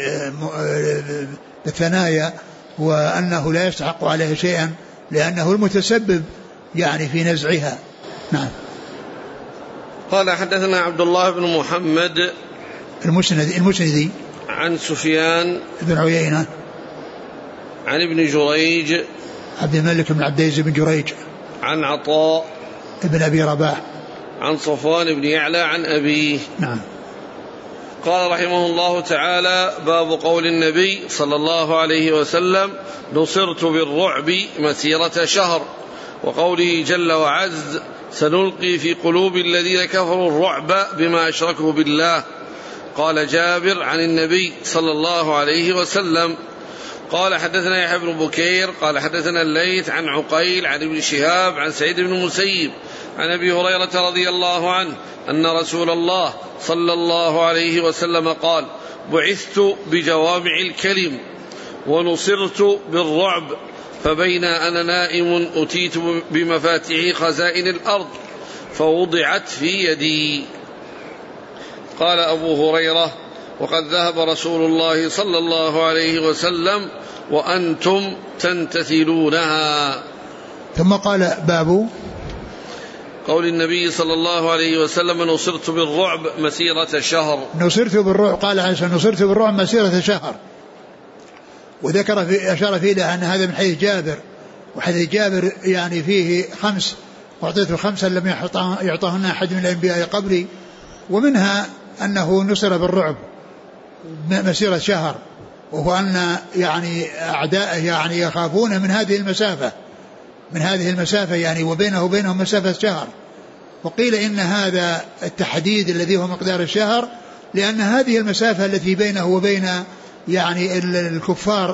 بالثنايا، وأنه لا يستحق عليه شيئا لأنه المتسبب يعني في نزعها. نعم. قال: حدثنا عبد الله بن محمد المسندي عن سفيان بن عيينة عن ابن جريج عبد الملك بن عبد العزيز بن جريج عن عطاء ابن أبي رباح عن صفوان بن يعلى عن أبيه. نعم. قال رحمه الله تعالى: باب قول النبي صلى الله عليه وسلم: نصرت بالرعب مسيرة شهر، وقوله جل وعز: سنلقي في قلوب الذين كفروا الرعب بما أشركوا بالله. قال جابر عن النبي صلى الله عليه وسلم. قال حدثنا يحيى بن بكير قال حدثنا الليث عن عقيل عن ابن شهاب عن سعيد بن المسيب عن أبي هريرة رضي الله عنه أن رسول الله صلى الله عليه وسلم قال بعثت بجوامع الكلم ونصرت بالرعب فبين أنا نائم أتيت بمفاتيح خزائن الأرض فوضعت في يدي. قال أبو هريرة وقد ذهب رسول الله صلى الله عليه وسلم وأنتم تنتثلونها. ثم قال باب قول النبي صلى الله عليه وسلم نصرت بالرعب مسيرة شهر. نصرت بالرعب قال عائشة نصرت بالرعب مسيرة شهر. وذكر أشار فيه أن هذا من حديث جابر، وحديث جابر يعني فيه 5 وأعطيته 5 لم يعطهن أحد من الأنبياء قبلي، ومنها أنه نصر بالرعب مسيرة شهر، وهو أن يعني أعداءه يعني يخافون من هذه المسافة يعني وبينهم مسافة شهر. وقيل إن هذا التحديد الذي هو مقدار الشهر لأن هذه المسافة التي بينه وبين يعني الكفار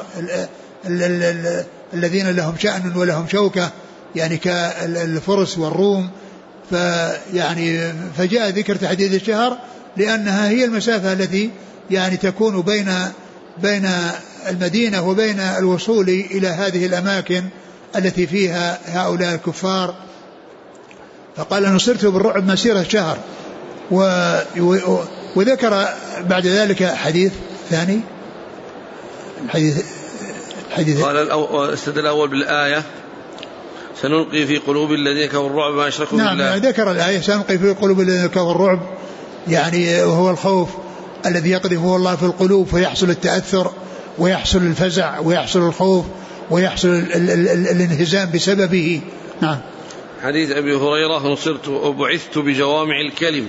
الذين لهم شأن ولهم شوكة يعني كالفرس والروم، فيعني فجاء ذكر تحديد الشهر لأنها هي المسافة التي يعني تكون بين المدينة وبين الوصول إلى هذه الأماكن التي فيها هؤلاء الكفار. فقال نصرت بالرعب مسيرة شهر. وذكر بعد ذلك حديث ثاني الحديث قال استدل الأول بالآية سنلقي في قلوب الذين كفروا الرعب ما أشركوا بالله. نعم ذكر الآية سنلقي في قلوب الذين كفروا الرعب يعني وهو الخوف الذي يقذفه الله في القلوب فيحصل التأثر ويحصل الفزع ويحصل الخوف ويحصل الانهزام بسببه. نعم. حديث أبي هريرة نصرت وبعثت بجوامع الكلم.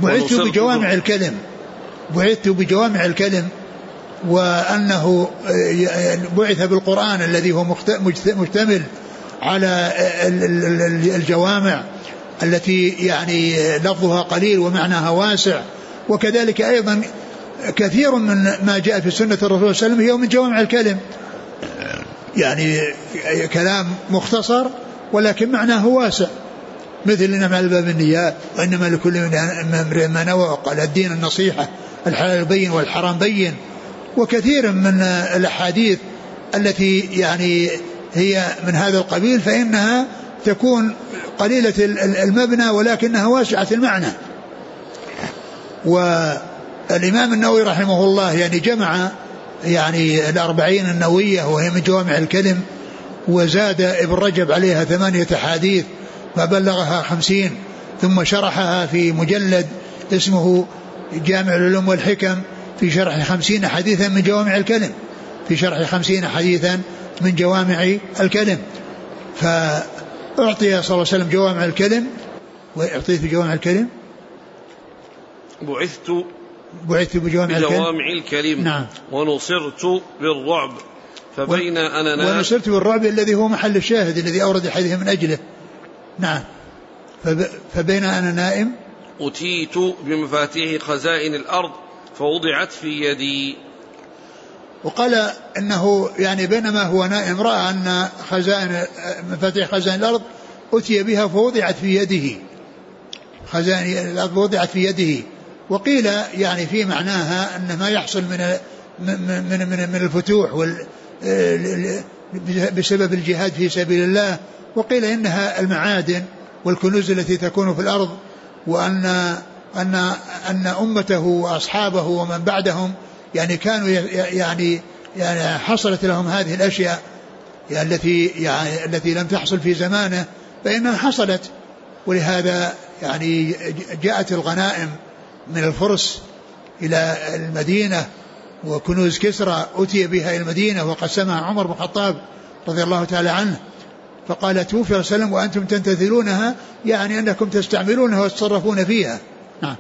بعثت بجوامع الكلم وأنه بعث بالقرآن الذي هو مشتمل على الجوامع التي يعني لفظها قليل ومعناها واسع. وكذلك أيضا كثير من ما جاء في سنة الرسول صلى الله عليه وسلم هي من جوامع الكلم يعني كلام مختصر ولكن معناه واسع، مثل إنما الباب النيات وإنما لكل امرئ ما نوى وقال الدين النصيحة الحلال بين والحرام بين. وكثير من الأحاديث التي يعني هي من هذا القبيل فإنها تكون قليلة المبنى ولكنها واسعة المعنى. والإمام النووي رحمه الله يعني جمع يعني 40 النووية وهي من جوامع الكلم، وزاد ابن رجب عليها 8 أحاديث فبلغها 50، ثم شرحها في مجلد اسمه جامع العلوم والحكم في شرح 50 حديثا من جوامع الكلم، في شرح 50 حديثا من جوامع الكلم. فأعطي صلى الله عليه وسلم جوامع الكلم وأعطيت جوامع الكلم بعثت بجوامع الكلم. نعم. ونصرت بالرعب فبين أنا نائم ونصرت بالرعب الذي هو محل الشاهد الذي أورد الحديث من أجله. نعم. فبين أنا نائم أتيت بمفاتيح خزائن الأرض فوضعت في يدي. وقال إنه يعني بينما هو نائم رأى أن مفاتيح خزائن الأرض أتي بها فوضعت في يده، خزائن الأرض وضعت في يده. وقيل يعني في معناها أن ما يحصل من الفتوح بسبب الجهاد في سبيل الله. وقيل إنها المعادن والكنوز التي تكون في الأرض، وأن أمته وأصحابه ومن بعدهم يعني كانوا يعني حصلت لهم هذه الأشياء يعني التي لم تحصل في زمانه فإنها حصلت. ولهذا يعني جاءت الغنائم من الفرس إلى المدينة وكنوز كسرى أتي بها إلى المدينة وقسمها عمر بن الخطاب رضي الله تعالى عنه، فقال توفي صلى الله عليه وسلم وأنتم تنتثلونها يعني أنكم تستعملونها وتصرفون فيها. نعم.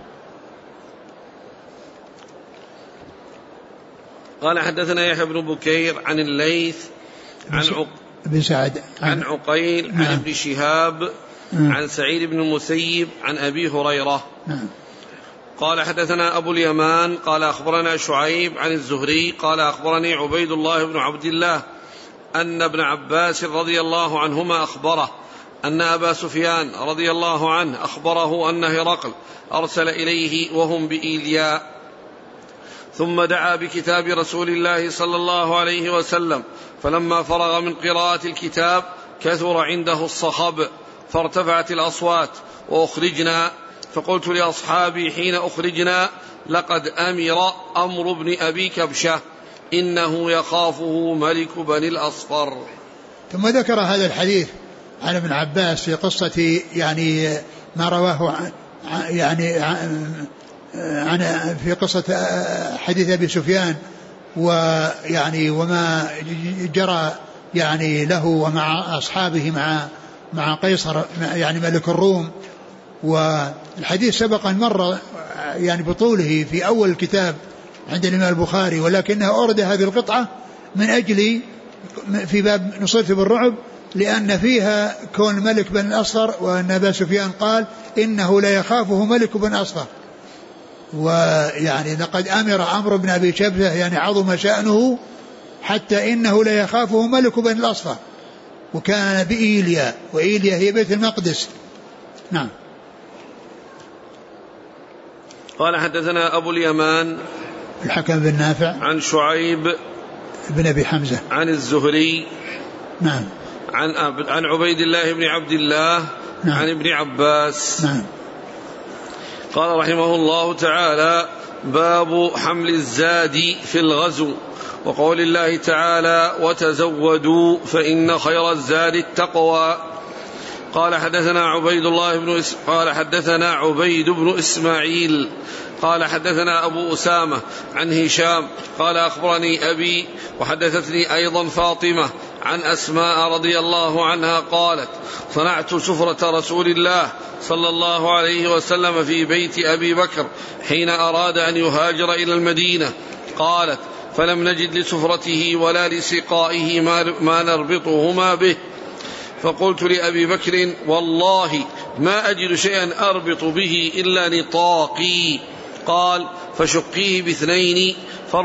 قال حدثنا يحيى بن بكير عن الليث بن سعد عن عقيل عن ابن شهاب عن سعيد بن المسيب عن أبي هريرة. قال حدثنا أبو اليمان قال أخبرنا شعيب عن الزهري قال أخبرني عبيد الله بن عبد الله أن ابن عباس رضي الله عنهما أخبره أن أبا سفيان رضي الله عنه أخبره أن هرقل أرسل إليه وهم بإيلياء، ثم دعا بكتاب رسول الله صلى الله عليه وسلم، فلما فرغ من قراءة الكتاب كثر عنده الصخب فارتفعت الأصوات وأخرجنا، فقلت لأصحابي حين أخرجنا: لقد أمر أمر بن أبي كبشة إنه يخافه ملك بني الأصفر. ثم ذكر هذا الحديث عن ابن عباس في قصة يعني ما رواه عن في قصة حديث أبي سفيان ويعني وما جرى يعني له ومع أصحابه مع قيصر يعني ملك الروم. والحديث سبق أن مر يعني بطوله في أول الكتاب عند الإمام البخاري، ولكنه أورد هذه القطعة من أجل في باب نصرت بالرعب، لأن فيها كون ملك بن الأصفر، وأن أبا سفيان قال إنه لا يخافه ملك بن الأصفر، ويعني لقد أمر بن أبي كبشة يعني عظم شأنه حتى إنه لا يخافه ملك بن الأصفر، وكان بإيليا، وإيليا هي بيت المقدس. نعم. قال حدثنا أبو اليمان الحكم بن نافع عن شعيب بن أبي حمزة عن الزهري نعم عن عبيد الله بن عبد الله نعم عن ابن عباس نعم. قال رحمه الله تعالى: باب حمل الزاد في الغزو، وقول الله تعالى: وتزودوا فإن خير الزاد التقوى. قال حدثنا عبيد بن إسماعيل قال حدثنا أبو أسامة عن هشام قال أخبرني أبي، وحدثتني أيضا فاطمة عن أسماء رضي الله عنها قالت: صنعت سفرة رسول الله صلى الله عليه وسلم في بيت أبي بكر حين أراد أن يهاجر إلى المدينة. قالت: فلم نجد لسفرته ولا لسقائه ما نربطهما به، فقلت لأبي بكر: والله ما أجد شيئا أربط به إلا نطاقي. قال: فشقيه باثنين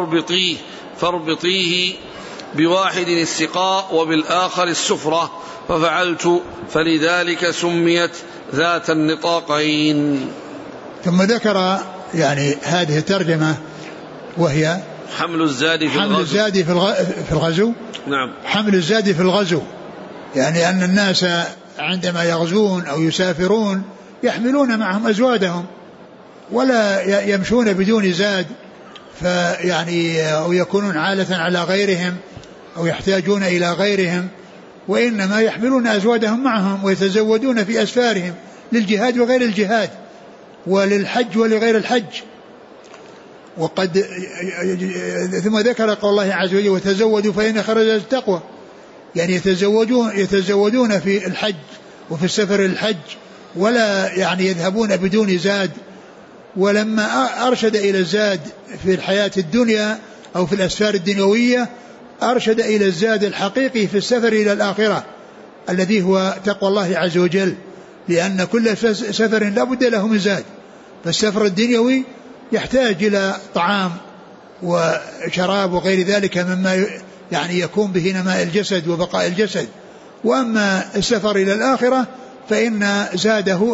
فاربطيه بواحد السقاء وبالآخر السفرة، ففعلت، فلذلك سميت ذات النطاقين. ثم ذكر يعني هذه الترجمة وهي حمل الزاد في الغزو. نعم. حمل الزاد في الغزو يعني أن الناس عندما يغزون أو يسافرون يحملون معهم أزوادهم ولا يمشون بدون زاد، فيعني أو يكونون عالة على غيرهم أو يحتاجون إلى غيرهم، وإنما يحملون أزوادهم معهم ويتزودون في أسفارهم للجهاد وغير الجهاد، وللحج ولغير الحج. وقد ثم ذكر قول الله عز وجل: وتزودوا فإن خير الزاد التقوى، يعني يتزودون في الحج وفي السفر الحج، ولا يعني يذهبون بدون زاد. ولما أرشد إلى الزاد في الحياة الدنيا أو في الأسفار الدنيوية، أرشد إلى الزاد الحقيقي في السفر إلى الآخرة الذي هو تقوى الله عز وجل، لأن كل سفر لا بد له من زاد. فالسفر الدنيوي يحتاج إلى طعام وشراب وغير ذلك مما يعني يكون به نماء الجسد وبقاء الجسد. وأما السفر إلى الآخرة فإن زاده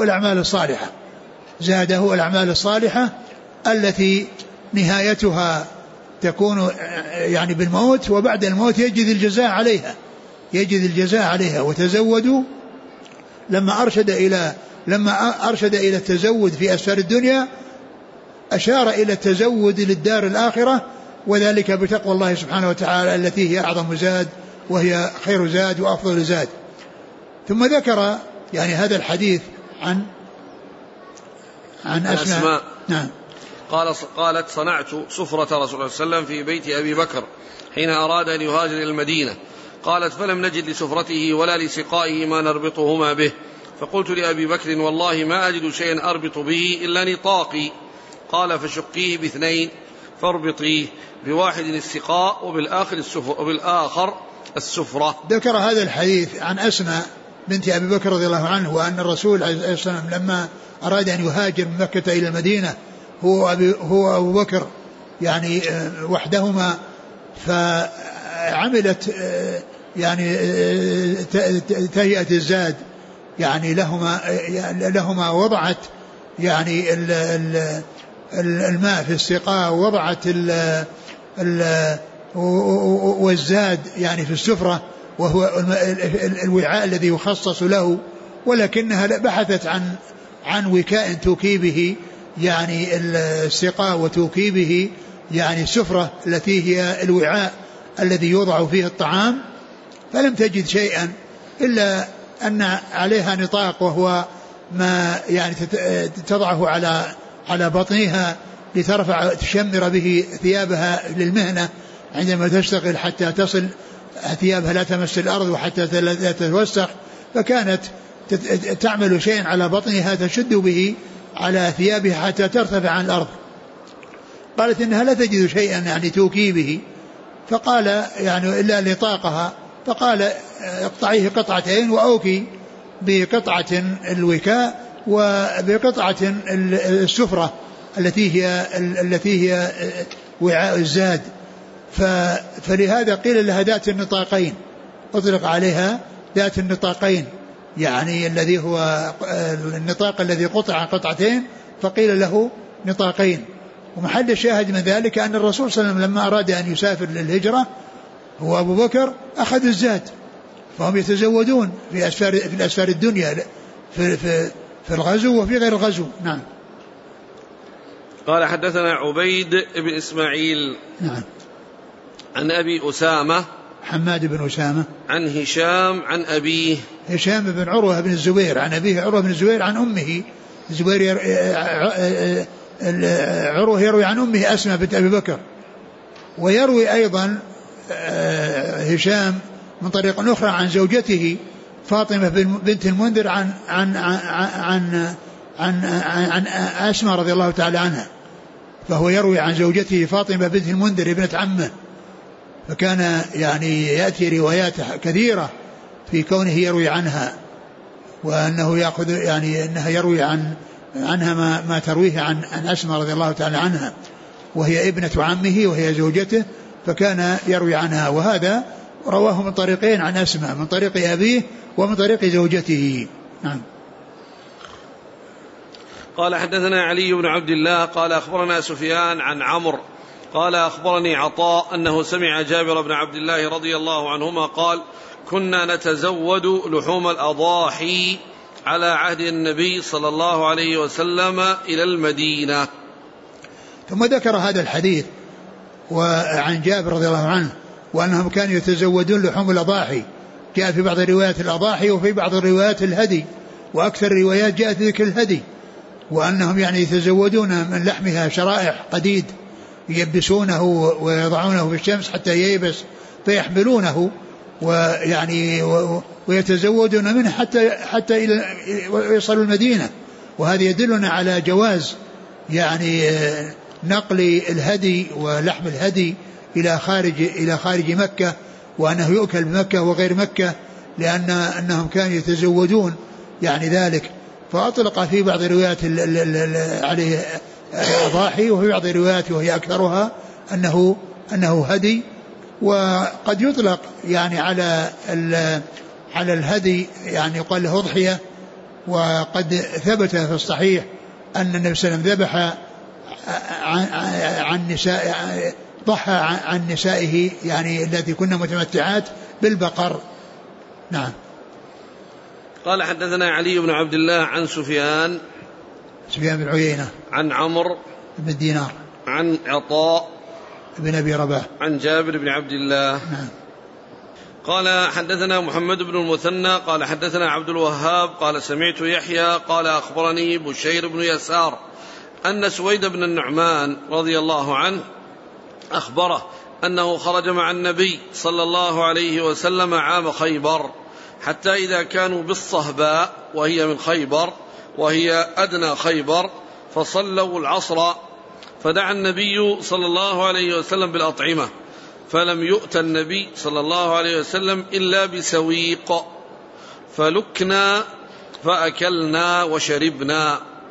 الأعمال الصالحة التي نهايتها تكون يعني بالموت، وبعد الموت يجد الجزاء عليها. وتزودوا لما أرشد إلى التزود في أسفار الدنيا أشار إلى التزود للدار الآخرة، وذلك بتقوى الله سبحانه وتعالى التي هي أعظم زاد وهي خير زاد وأفضل زاد. ثم ذكر يعني هذا الحديث عن أسماء. نعم. قالت: صنعت سفرة رسول الله صلى الله عليه وسلم في بيت أبي بكر حين أراد أن يهاجر إلى المدينة. قالت: فلم نجد لسفرته ولا لسقائه ما نربطهما به، فقلت لأبي بكر: والله ما أجد شيئا أربط به إلا نطاقي. قال: فشقيه باثنين فاربطيه بواحد السقاء وبالآخر السفرة. ذكر هذا الحديث عن أسماء بنت أبي بكر رضي الله عنه، وأن الرسول عليه الصلاة والسلام لما أراد أن يهاجر من مكة إلى المدينة هو أبو بكر يعني وحدهما، فعملت يعني تهيئة الزاد يعني لهما وضعت يعني الماء في السقاء، ووضعت والزاد يعني في السفرة وهو الوعاء الذي يخصص له، ولكنها بحثت عن وكاء توكي به يعني السقاء وتوكي به يعني السفرة التي هي الوعاء الذي يوضع فيه الطعام، فلم تجد شيئا إلا أن عليها نطاق، وهو ما يعني تضعه على بطنها لترفع تشمر به ثيابها للمهنة عندما تشتغل، حتى تصل ثيابها لا تمس الأرض وحتى لا تتوسخ، فكانت تعمل شيئا على بطنها تشد به على ثيابها حتى ترتفع عن الأرض. قالت إنها لا تجد شيئا يعني توكي به، فقال يعني إلا لطاقها، فقال اقطعيه قطعتين وأوكي بقطعة الوكاء وبقطعة السفرة التي هي وعاء الزاد. فلهذا قيل لها ذات النطاقين، أطلق عليها ذات النطاقين، يعني الذي هو النطاق الذي قطع قطعتين فقيل له نطاقين. ومحل الشاهد من ذلك أن الرسول صلى الله عليه وسلم لما أراد أن يسافر للهجرة هو أبو بكر أخذ الزاد، فهم يتزودون في الأسفار الدنيا في الغزو وفي غير الغزو. نعم. قال حدثنا عبيد بن إسماعيل نعم عن أبي أسامة حماد بن أسامة عن هشام عن أبيه هشام بن عروة بن الزبير عن أبيه عروة بن الزبير عن أمه الزبير. عروة يروي عن أمه أسماء بنت أبي بكر، ويروي أيضا هشام من طريق أخرى عن زوجته فاطمة بنت المنذر عن أسماء رضي الله تعالى عنها، فهو يروي عن زوجته فاطمة بنت المنذر ابنة عمه، فكان يعني يأتي روايات كثيرة في كونه يروي عنها، وأنه يأخذ يعني أنها يروي عنها ما ترويه عن أسماء رضي الله تعالى عنها، وهي ابنة عمه وهي زوجته، فكان يروي عنها. وهذا رواه من طريقين عن أسماء، من طريق أبيه ومن طريق زوجته. نعم. قال حدثنا علي بن عبد الله قال أخبرنا سفيان عن عمرو قال أخبرني عطاء أنه سمع جابر بن عبد الله رضي الله عنهما قال كنا نتزود لحوم الأضاحي على عهد النبي صلى الله عليه وسلم إلى المدينة. ثم ذكر هذا الحديث وعن جابر رضي الله عنه وأنهم كانوا يتزودون لحوم الأضاحي، جاء في بعض الروايات الأضاحي وفي بعض الروايات الهدي، وأكثر الروايات جاءت ذكر الهدي، وأنهم يعني يتزودون من لحمها شرائح قديد ييبسونه ويضعونه في الشمس حتى ييبس فيحملونه ويعني ويتزودون منه حتى إلى ويصلوا المدينة. وهذا يدلنا على جواز يعني نقل الهدي ولحم الهدي إلى خارج مكة، وأنه يؤكل بمكة وغير مكة، لأنهم كانوا يتزودون يعني ذلك. فأطلق في بعض الروايات عليه أضاحي، وفي بعض الروايات وهي أكثرها أنه هدي. وقد يطلق يعني على الهدي يعني يقال له أضحية. وقد ثبت في الصحيح أن النبي صلى الله عليه وسلم ذبح عن نساء ضحى عن نسائه يعني التي كنا متمتعات بالبقر. نعم. قال حدثنا علي بن عبد الله عن سفيان بن عيينة عن عمرو بن دينار عن عطاء بن أبي رباح عن جابر بن عبد الله. نعم. قال حدثنا محمد بن المثنى قال حدثنا عبد الوهاب قال سمعت يحيى قال أخبرني بشير بن يسار أن سويد بن النعمان رضي الله عنه أخبره أنه خرج مع النبي صلى الله عليه وسلم عام خيبر، حتى إذا كانوا بالصهباء وهي من خيبر وهي أدنى خيبر فصلوا العصر، فدعا النبي صلى الله عليه وسلم بالأطعمة، فلم يؤت النبي صلى الله عليه وسلم إلا بسويق، فلكنا فأكلنا وشربنا،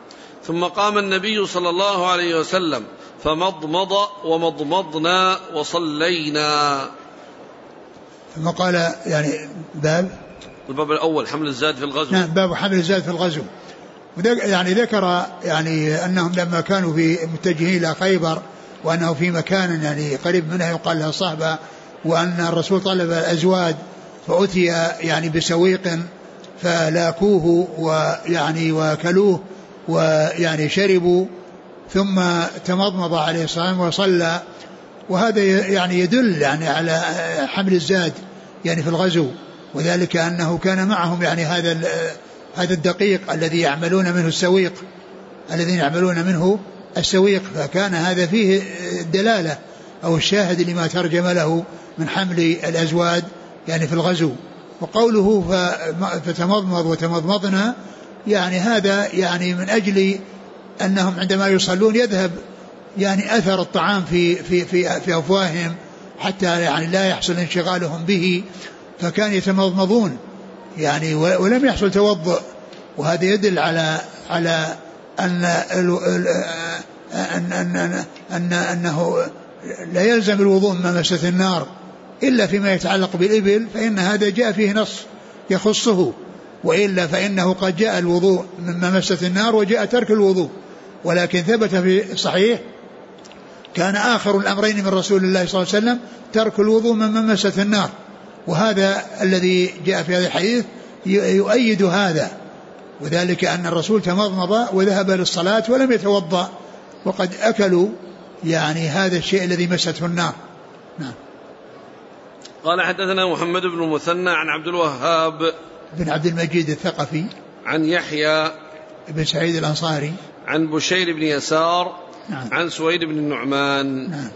ثم قام النبي صلى الله عليه وسلم فمضمض ومضمضنا وصلينا. ثم قال يعني الباب الأول حمل الزاد في الغزو. نعم باب حمل الزاد في الغزو. يعني ذكر يعني أنهم لما كانوا في متجهين إلى خيبر وأنه في مكان يعني قريب منها يقال لها صحبة، وأن الرسول طلب الأزواد فأتي يعني بسويق فلاكوه ويعني وكلوه ويعني شربوا، ثم تمضمض عليه الصلاة وصلى. وهذا يعني يدل يعني على حمل الزاد يعني في الغزو، وذلك أنه كان معهم يعني هذا الدقيق الذي يعملون منه السويق، الذين يعملون منه السويق، فكان هذا فيه الدلالة أو الشاهد لما ترجم له من حمل الأزواد يعني في الغزو. وقوله فتمضمض وتمضمضنا يعني هذا يعني من أجل أنهم عندما يصلون يذهب يعني أثر الطعام في أفواههم حتى يعني لا يحصل انشغالهم به، فكان يتمضمضون يعني ولم يحصل توضؤ. وهذا يدل على أنه لا يلزم الوضوء من مسة النار إلا فيما يتعلق بالإبل، فإن هذا جاء فيه نص يخصه، وإلا فإنه قد جاء الوضوء من مسة النار وجاء ترك الوضوء. ولكن ثبت في الصحيح كان آخر الأمرين من رسول الله صلى الله عليه وسلم ترك الوضوء من مسة النار، وهذا الذي جاء في هذا الحديث يؤيد هذا، وذلك أن الرسول تمضمض وذهب للصلاة ولم يتوضأ، وقد أكلوا يعني هذا الشيء الذي مسته النار. نعم. قال حدثنا محمد بن المثنى عن عبد الوهاب بن عبد المجيد الثقفي عن يحيى بن سعيد الأنصاري عن بشير بن يسار نعم. عن سويد بن النعمان نعم.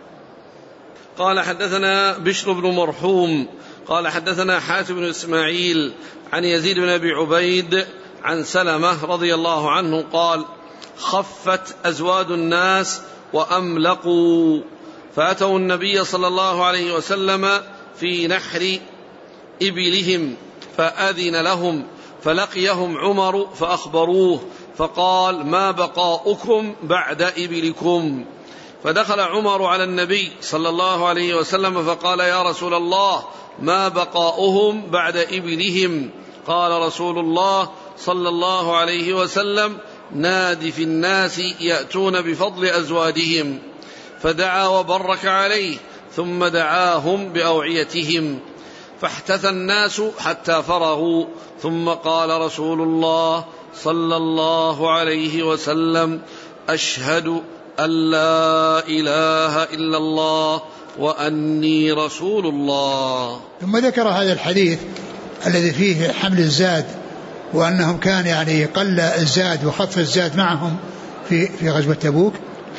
قال حدثنا بشر بن مرحوم قال حدثنا حاتم بن إسماعيل عن يزيد بن أبي عبيد عن سلمة رضي الله عنه قال خفت أزواد الناس وأملقوا فأتوا النبي صلى الله عليه وسلم في نحر إبلهم فأذن لهم فلقيهم عمر فأخبروه فقال ما بقاؤكم بعد إبلكم؟ فدخل عمر على النبي صلى الله عليه وسلم فقال يا رسول الله ما بقاؤهم بعد إبلهم؟ قال رسول الله صلى الله عليه وسلم ناد في الناس يأتون بفضل أزوادهم. فدعا وبرك عليه ثم دعاهم بأوعيتهم فاحتث الناس حتى فرغوا ثم قال رسول الله صلى الله عليه وسلم أشهد أن لا إله إلا الله وأني رسول الله. ثم ذكر هذا الحديث الذي فيه حمل الزاد، وأنهم كان يعني قل الزاد وخف الزاد معهم في غزوة تبوك.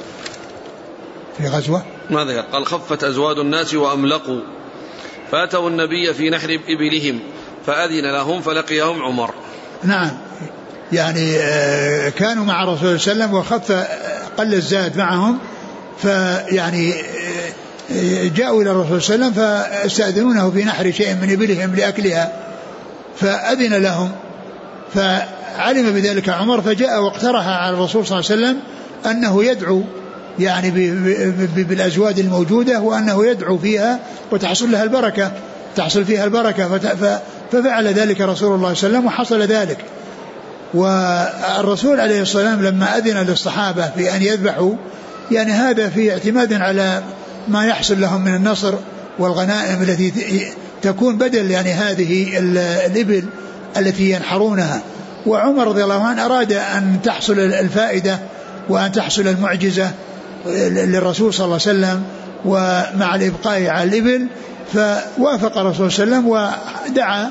في غزوة ماذا قال خفت أزواد الناس وأملقوا فأتوا النبي في نحر إبلهم فأذن لهم فلقيهم عمر. نعم يعني كانوا مع الرسول صلى الله عليه وسلم وخف قل الزاد معهم، فيعني جاءوا إلى الرسول صلى الله عليه وسلم فاستأذنونه في نحر شيء من إبلهم لأكلها فأذن لهم، فعلم بذلك عمر فجاء واقترح على الرسول صلى الله عليه وسلم أنه يدعو يعني بالأزواد الموجودة وأنه يدعو فيها وتحصل لها البركة، تحصل فيها البركة، ففعل ذلك رسول الله صلى الله عليه وسلم وحصل ذلك. والرسول عليه الصلاة والسلام لما أذن للصحابة في أن يذبحوا يعني هذا في اعتماد على ما يحصل لهم من النصر والغنائم التي تكون بدل يعني هذه الإبل التي ينحرونها. وعمر رضي الله عنه أراد أن تحصل الفائدة وأن تحصل المعجزة للرسول صلى الله عليه وسلم ومع الإبقاء على الإبل، فوافق الرسول صلى الله عليه وسلم ودعا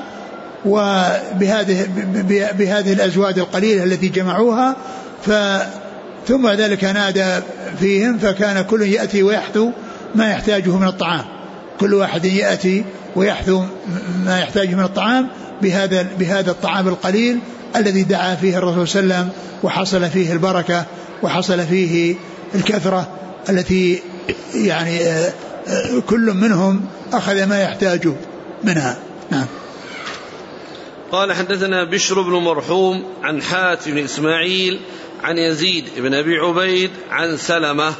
بهذه الأزواد القليلة التي جمعوها، ثم ذلك نادى فيهم فكان كل يأتي ويحثو ما يحتاجه من الطعام، كل واحد يأتي ويحثو ما يحتاجه من الطعام بهذا الطعام القليل الذي دعا فيه الرسول صلى الله عليه وسلم، وحصل فيه البركة وحصل فيه الكثرة التي يعني كل منهم أخذ ما يحتاج منها. نعم. قال حدثنا بشر بن مرحوم عن حاتم بن إسماعيل عن يزيد بن أبي عبيد عن سلمة.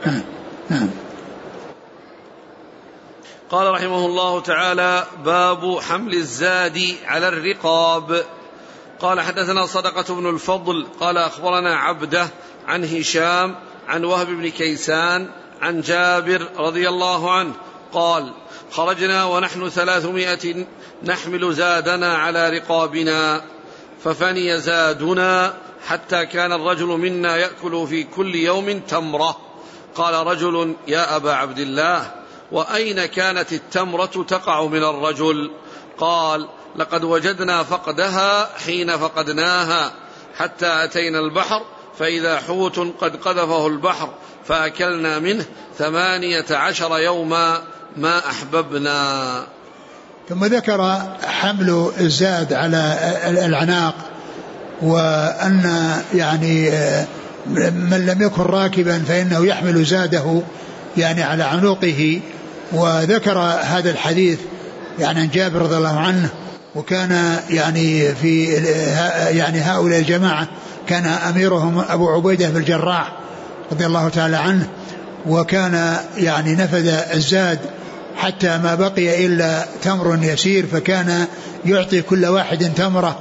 قال رحمه الله تعالى: باب حمل الزاد على الرقاب. قال حدثنا صدقة بن الفضل قال أخبرنا عبده عن هشام عن وهب بن كيسان عن جابر رضي الله عنه قال: خرجنا ونحن 300 نحمل زادنا على رقابنا، ففني زادنا حتى كان الرجل منا يأكل في كل يوم تمرة. قال رجل: يا أبا عبد الله، وأين كانت التمرة تقع من الرجل؟ قال: لقد وجدنا فقدها حين فقدناها، حتى أتينا البحر فإذا حوت قد قذفه البحر فأكلنا منه 18 يوما ما أحببنا. ثم ذكر حمل الزاد على العناق، وأن يعني من لم يكن راكبا فإنه يحمل زاده يعني على عنقه. وذكر هذا الحديث يعني عن جابر رضي الله عنه، وكان يعني في يعني هؤلاء الجماعة كان أميرهم أبو عبيدة بن الجراح رضي الله تعالى عنه، وكان يعني نفذ الزاد حتى ما بقي إلا تمر يسير، فكان يعطي كل واحد تمرة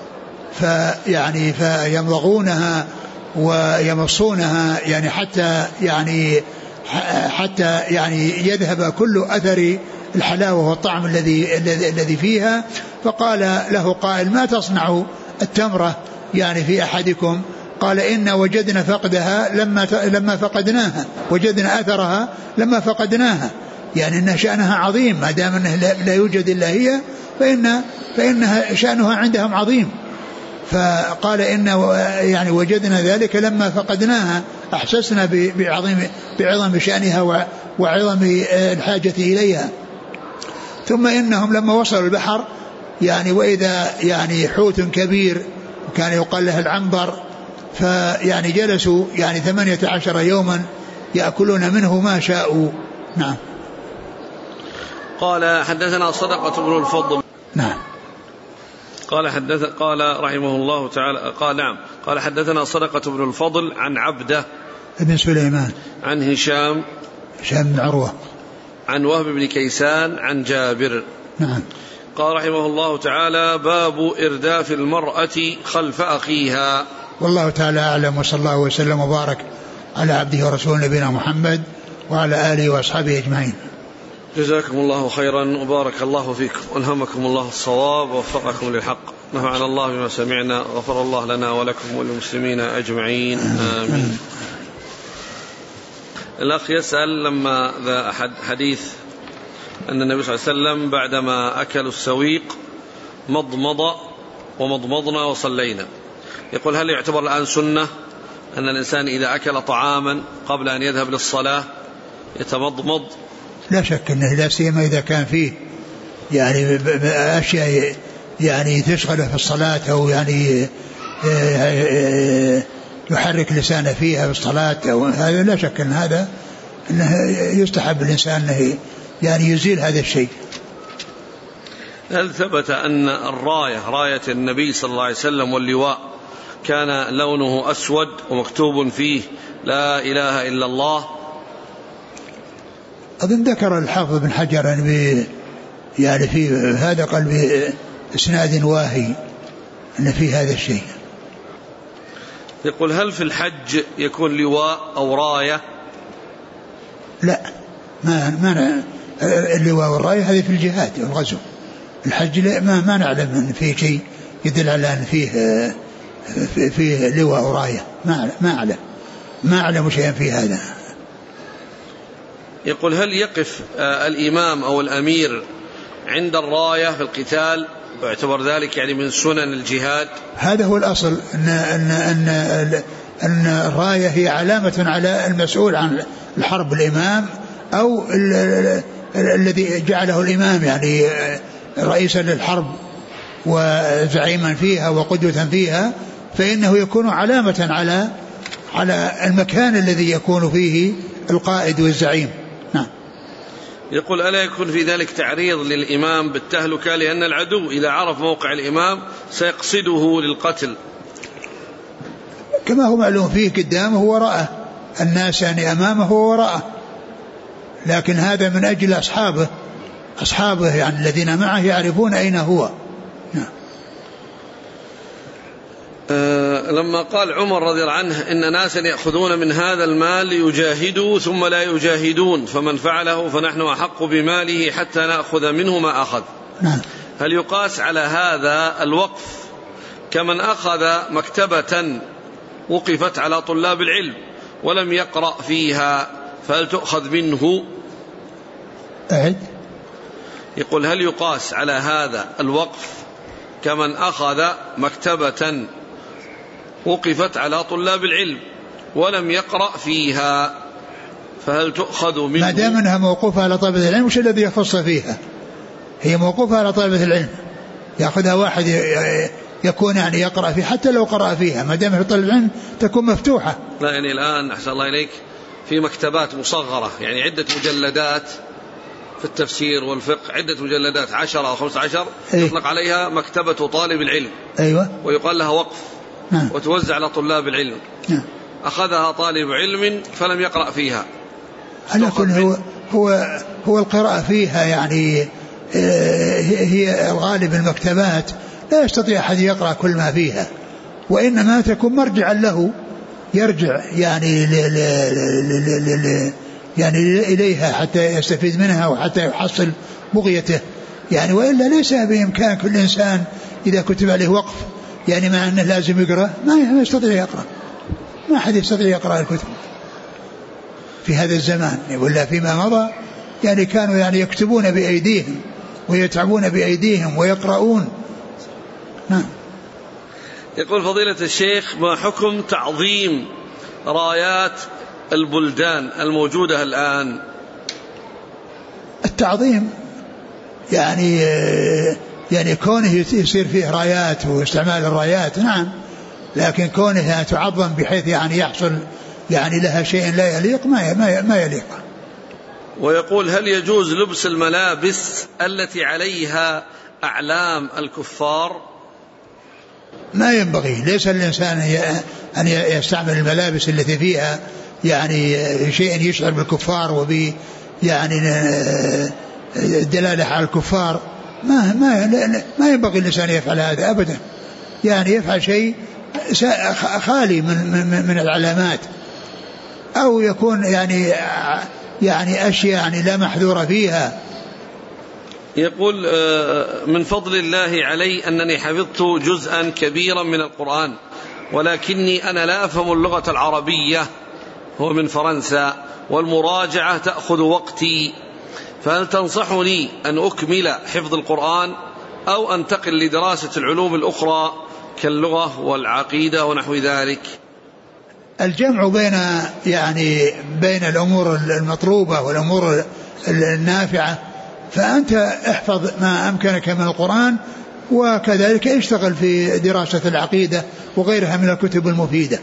فيمضغونها ويمصونها يعني حتى يعني يذهب كل أثر الحلاوة والطعم الذي فيها. فقال له قائل: ما تصنع التمرة يعني في أحدكم؟ قال: إن وجدنا فقدها لما فقدناها، وجدنا أثرها لما فقدناها، يعني إن شأنها عظيم، ما دام أنه لا يوجد إلا هي فإنها شأنها عندهم عظيم. فقال: إن يعني وجدنا ذلك لما فقدناها، أحسسنا بعظم شأنها وعظم الحاجة إليها. ثم إنهم لما وصلوا البحر يعني وإذا يعني حوت كبير وكان يقال له العنبر، فيعني جلسوا يعني 18 يوما يأكلون منه ما شاءوا. نعم. قال حدثنا صدقة بن الفضل. نعم. قال رحمه الله تعالى قال حدثنا صدقة بن الفضل عن عبده ابن سليمان عن هشام بن عروة عن وهب بن كيسان عن جابر. نعم. قال رحمه الله تعالى: باب إرداف المرأة خلف أخيها. والله تعالى أعلم، وصلى الله وسلم وبارك على عبده ورسوله نبينا محمد وعلى آله وأصحابه أجمعين. جزاكم الله خيرا وبارك الله فيكم، ألهمكم الله الصواب ووفقكم للحق، نفعنا الله بما سمعنا، غفر الله لنا ولكم وللمسلمين أجمعين، آمين. الأخ يسأل: لما ذا حديث أن النبي صلى الله عليه وسلم بعدما أكلوا السويق مضمض ومضمضنا وصلينا، يقول: هل يعتبر الآن سنة أن الإنسان إذا أكل طعاما قبل أن يذهب للصلاة يتمضمض؟ لا شك أنه لا سيما إذا كان فيه يعني أشياء يعني تشغله في الصلاة، أو يعني يحرك لسانه فيها في الصلاة، أو هذا لا شك أن هذا أنه يستحب الإنسان أنه يعني يزيل هذا الشيء. هل ثبت أن راية النبي صلى الله عليه وسلم واللواء كان لونه أسود ومكتوب فيه لا إله إلا الله؟ أظن ذكر الحافظ بن حجر يعني في هذا قال بإسناد واهي أن في هذا الشيء. يقول: هل في الحج يكون لواء أو راية؟ لا، ما اللواء والراية هذه في الجهاد والغزو. الحج ما نعلم أن فيه شيء يدل على أن فيه لواء وراية، ما أعلم شيئا في هذا. يقول: هل يقف الإمام أو الأمير عند الراية في القتال ويعتبر ذلك يعني من سنن الجهاد؟ هذا هو الأصل، أن الراية هي علامة على المسؤول عن الحرب، الإمام أو الذي جعله الإمام يعني رئيسا للحرب وزعيما فيها وقدوة فيها، فإنه يكون علامة على المكان الذي يكون فيه القائد والزعيم. نعم. يقول ألا يكون في ذلك تعريض للإمام بالتهلكة لأن العدو إذا عرف موقع الإمام سيقصده للقتل؟ كما هو معلوم فيه قدامه وراءه الناس يعني أمامه ووراءه، لكن هذا من أجل أصحابه يعني الذين معه يعرفون أين هو. لما قال عمر رضي الله عنه إن ناسا يأخذون من هذا المال ليجاهدوا ثم لا يجاهدون فمن فعله فنحن أحق بماله حتى نأخذ منه ما أخذ، هل يقاس على هذا الوقف كمن أخذ مكتبة وقفت على طلاب العلم ولم يقرأ فيها فهل تؤخذ منه؟ يقول هل يقاس على هذا الوقف كمن أخذ مكتبة وقفت على طلاب العلم ولم يقرأ فيها فهل تؤخذ منه؟ ما دام أنها موقوفة على طلبة العلم وش الذي يخص فيها؟ هي موقوفة على طلبة العلم، يأخذها واحد يكون يعني يقرأ فيها حتى لو قرأ فيها، ما دام في طلب العلم تكون مفتوحة. لا يعني الآن أحسن الله إليك في مكتبات مصغرة يعني عدة مجلدات في التفسير والفقه، عدة مجلدات 10 أو 15 يطلق عليها مكتبة طالب العلم. أيوة. ويقال لها وقف. وتوزع على طلاب العلم. أخذها طالب علم فلم يقرأ فيها. لكن هو القراءة فيها يعني هي الغالب المكتبات لا يستطيع أحد يقرأ كل ما فيها، وإنما تكون مرجعا له يرجع يعني يعني إليها حتى يستفيد منها وحتى يحصل بغيته يعني، وإلا ليس بإمكان كل إنسان إذا كتب عليه وقف يعني مع أنه لازم يقرأ ما يستطيع يقرأ، ما أحد يستطيع يقرأ الكتب في هذا الزمان ولا فيما مضى، يعني كانوا يعني يكتبون بأيديهم ويتعبون بأيديهم ويقرؤون. يقول فضيلة الشيخ ما حكم تعظيم رايات البلدان الموجودة الآن؟ التعظيم يعني كونه يصير فيه رايات واستعمال الرايات نعم، لكن كونها تعظم بحيث يعني يحصل يعني لها شيء لا يليق ما يليق. ويقول هل يجوز لبس الملابس التي عليها أعلام الكفار؟ ما ينبغي، ليس الإنسان أن يستعمل الملابس التي فيها يعني شيء يشعر بالكفار وب يعني الدلالة على الكفار، ما ينبغي الإنسان يفعل هذا أبدا، يعني يفعل شيء خالي من العلامات، أو يكون يعني أشياء يعني لا محذور فيها. يقول من فضل الله علي أنني حفظت جزءا كبيرا من القرآن ولكني أنا لا أفهم اللغة العربية، هو من فرنسا، والمراجعة تأخذ وقتي، فهل تنصحني أن أكمل حفظ القرآن أو أنتقل لدراسة العلوم الأخرى كاللغة والعقيدة ونحو ذلك؟ الجمع بين الأمور المطلوبة والأمور النافعة، فأنت احفظ ما أمكنك من القرآن وكذلك اشتغل في دراسة العقيدة وغيرها من الكتب المفيدة.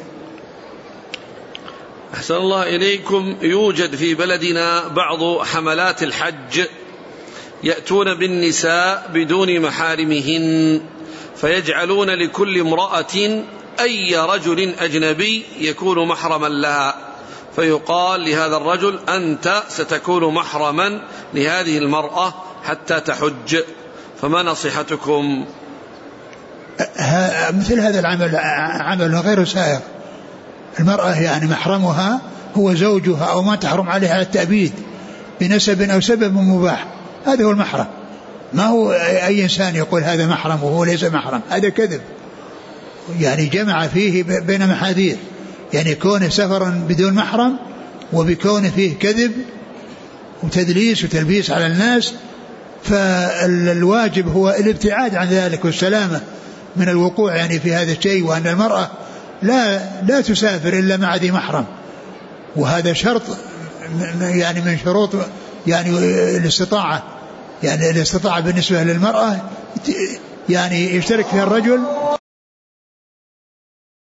أحسن الله إليكم. يوجد في بلدنا بعض حملات الحج يأتون بالنساء بدون محارمهن فيجعلون لكل امرأة أي رجل أجنبي يكون محرما لها، فيقال لهذا الرجل أنت ستكون محرما لهذه المرأة حتى تحج، فما نصيحتكم؟ مثل هذا العمل عمل غير سائغ، المرأة يعني محرمها هو زوجها أو ما تحرم عليها على التأبيد بنسب أو سبب مباح، هذا هو المحرم، ما هو أي إنسان يقول هذا محرم وهو ليس محرم، هذا كذب، يعني جمع فيه بين محاذير، يعني كونه سفرا بدون محرم وبكونه فيه كذب وتدليس وتلبيس على الناس، فالواجب هو الابتعاد عن ذلك والسلامة من الوقوع يعني في هذا الشيء، وأن المرأة لا تسافر إلا مع ذي محرم، وهذا شرط يعني من شروط يعني الاستطاعة، يعني الاستطاعة بالنسبة للمرأة يعني يشترك فيها الرجل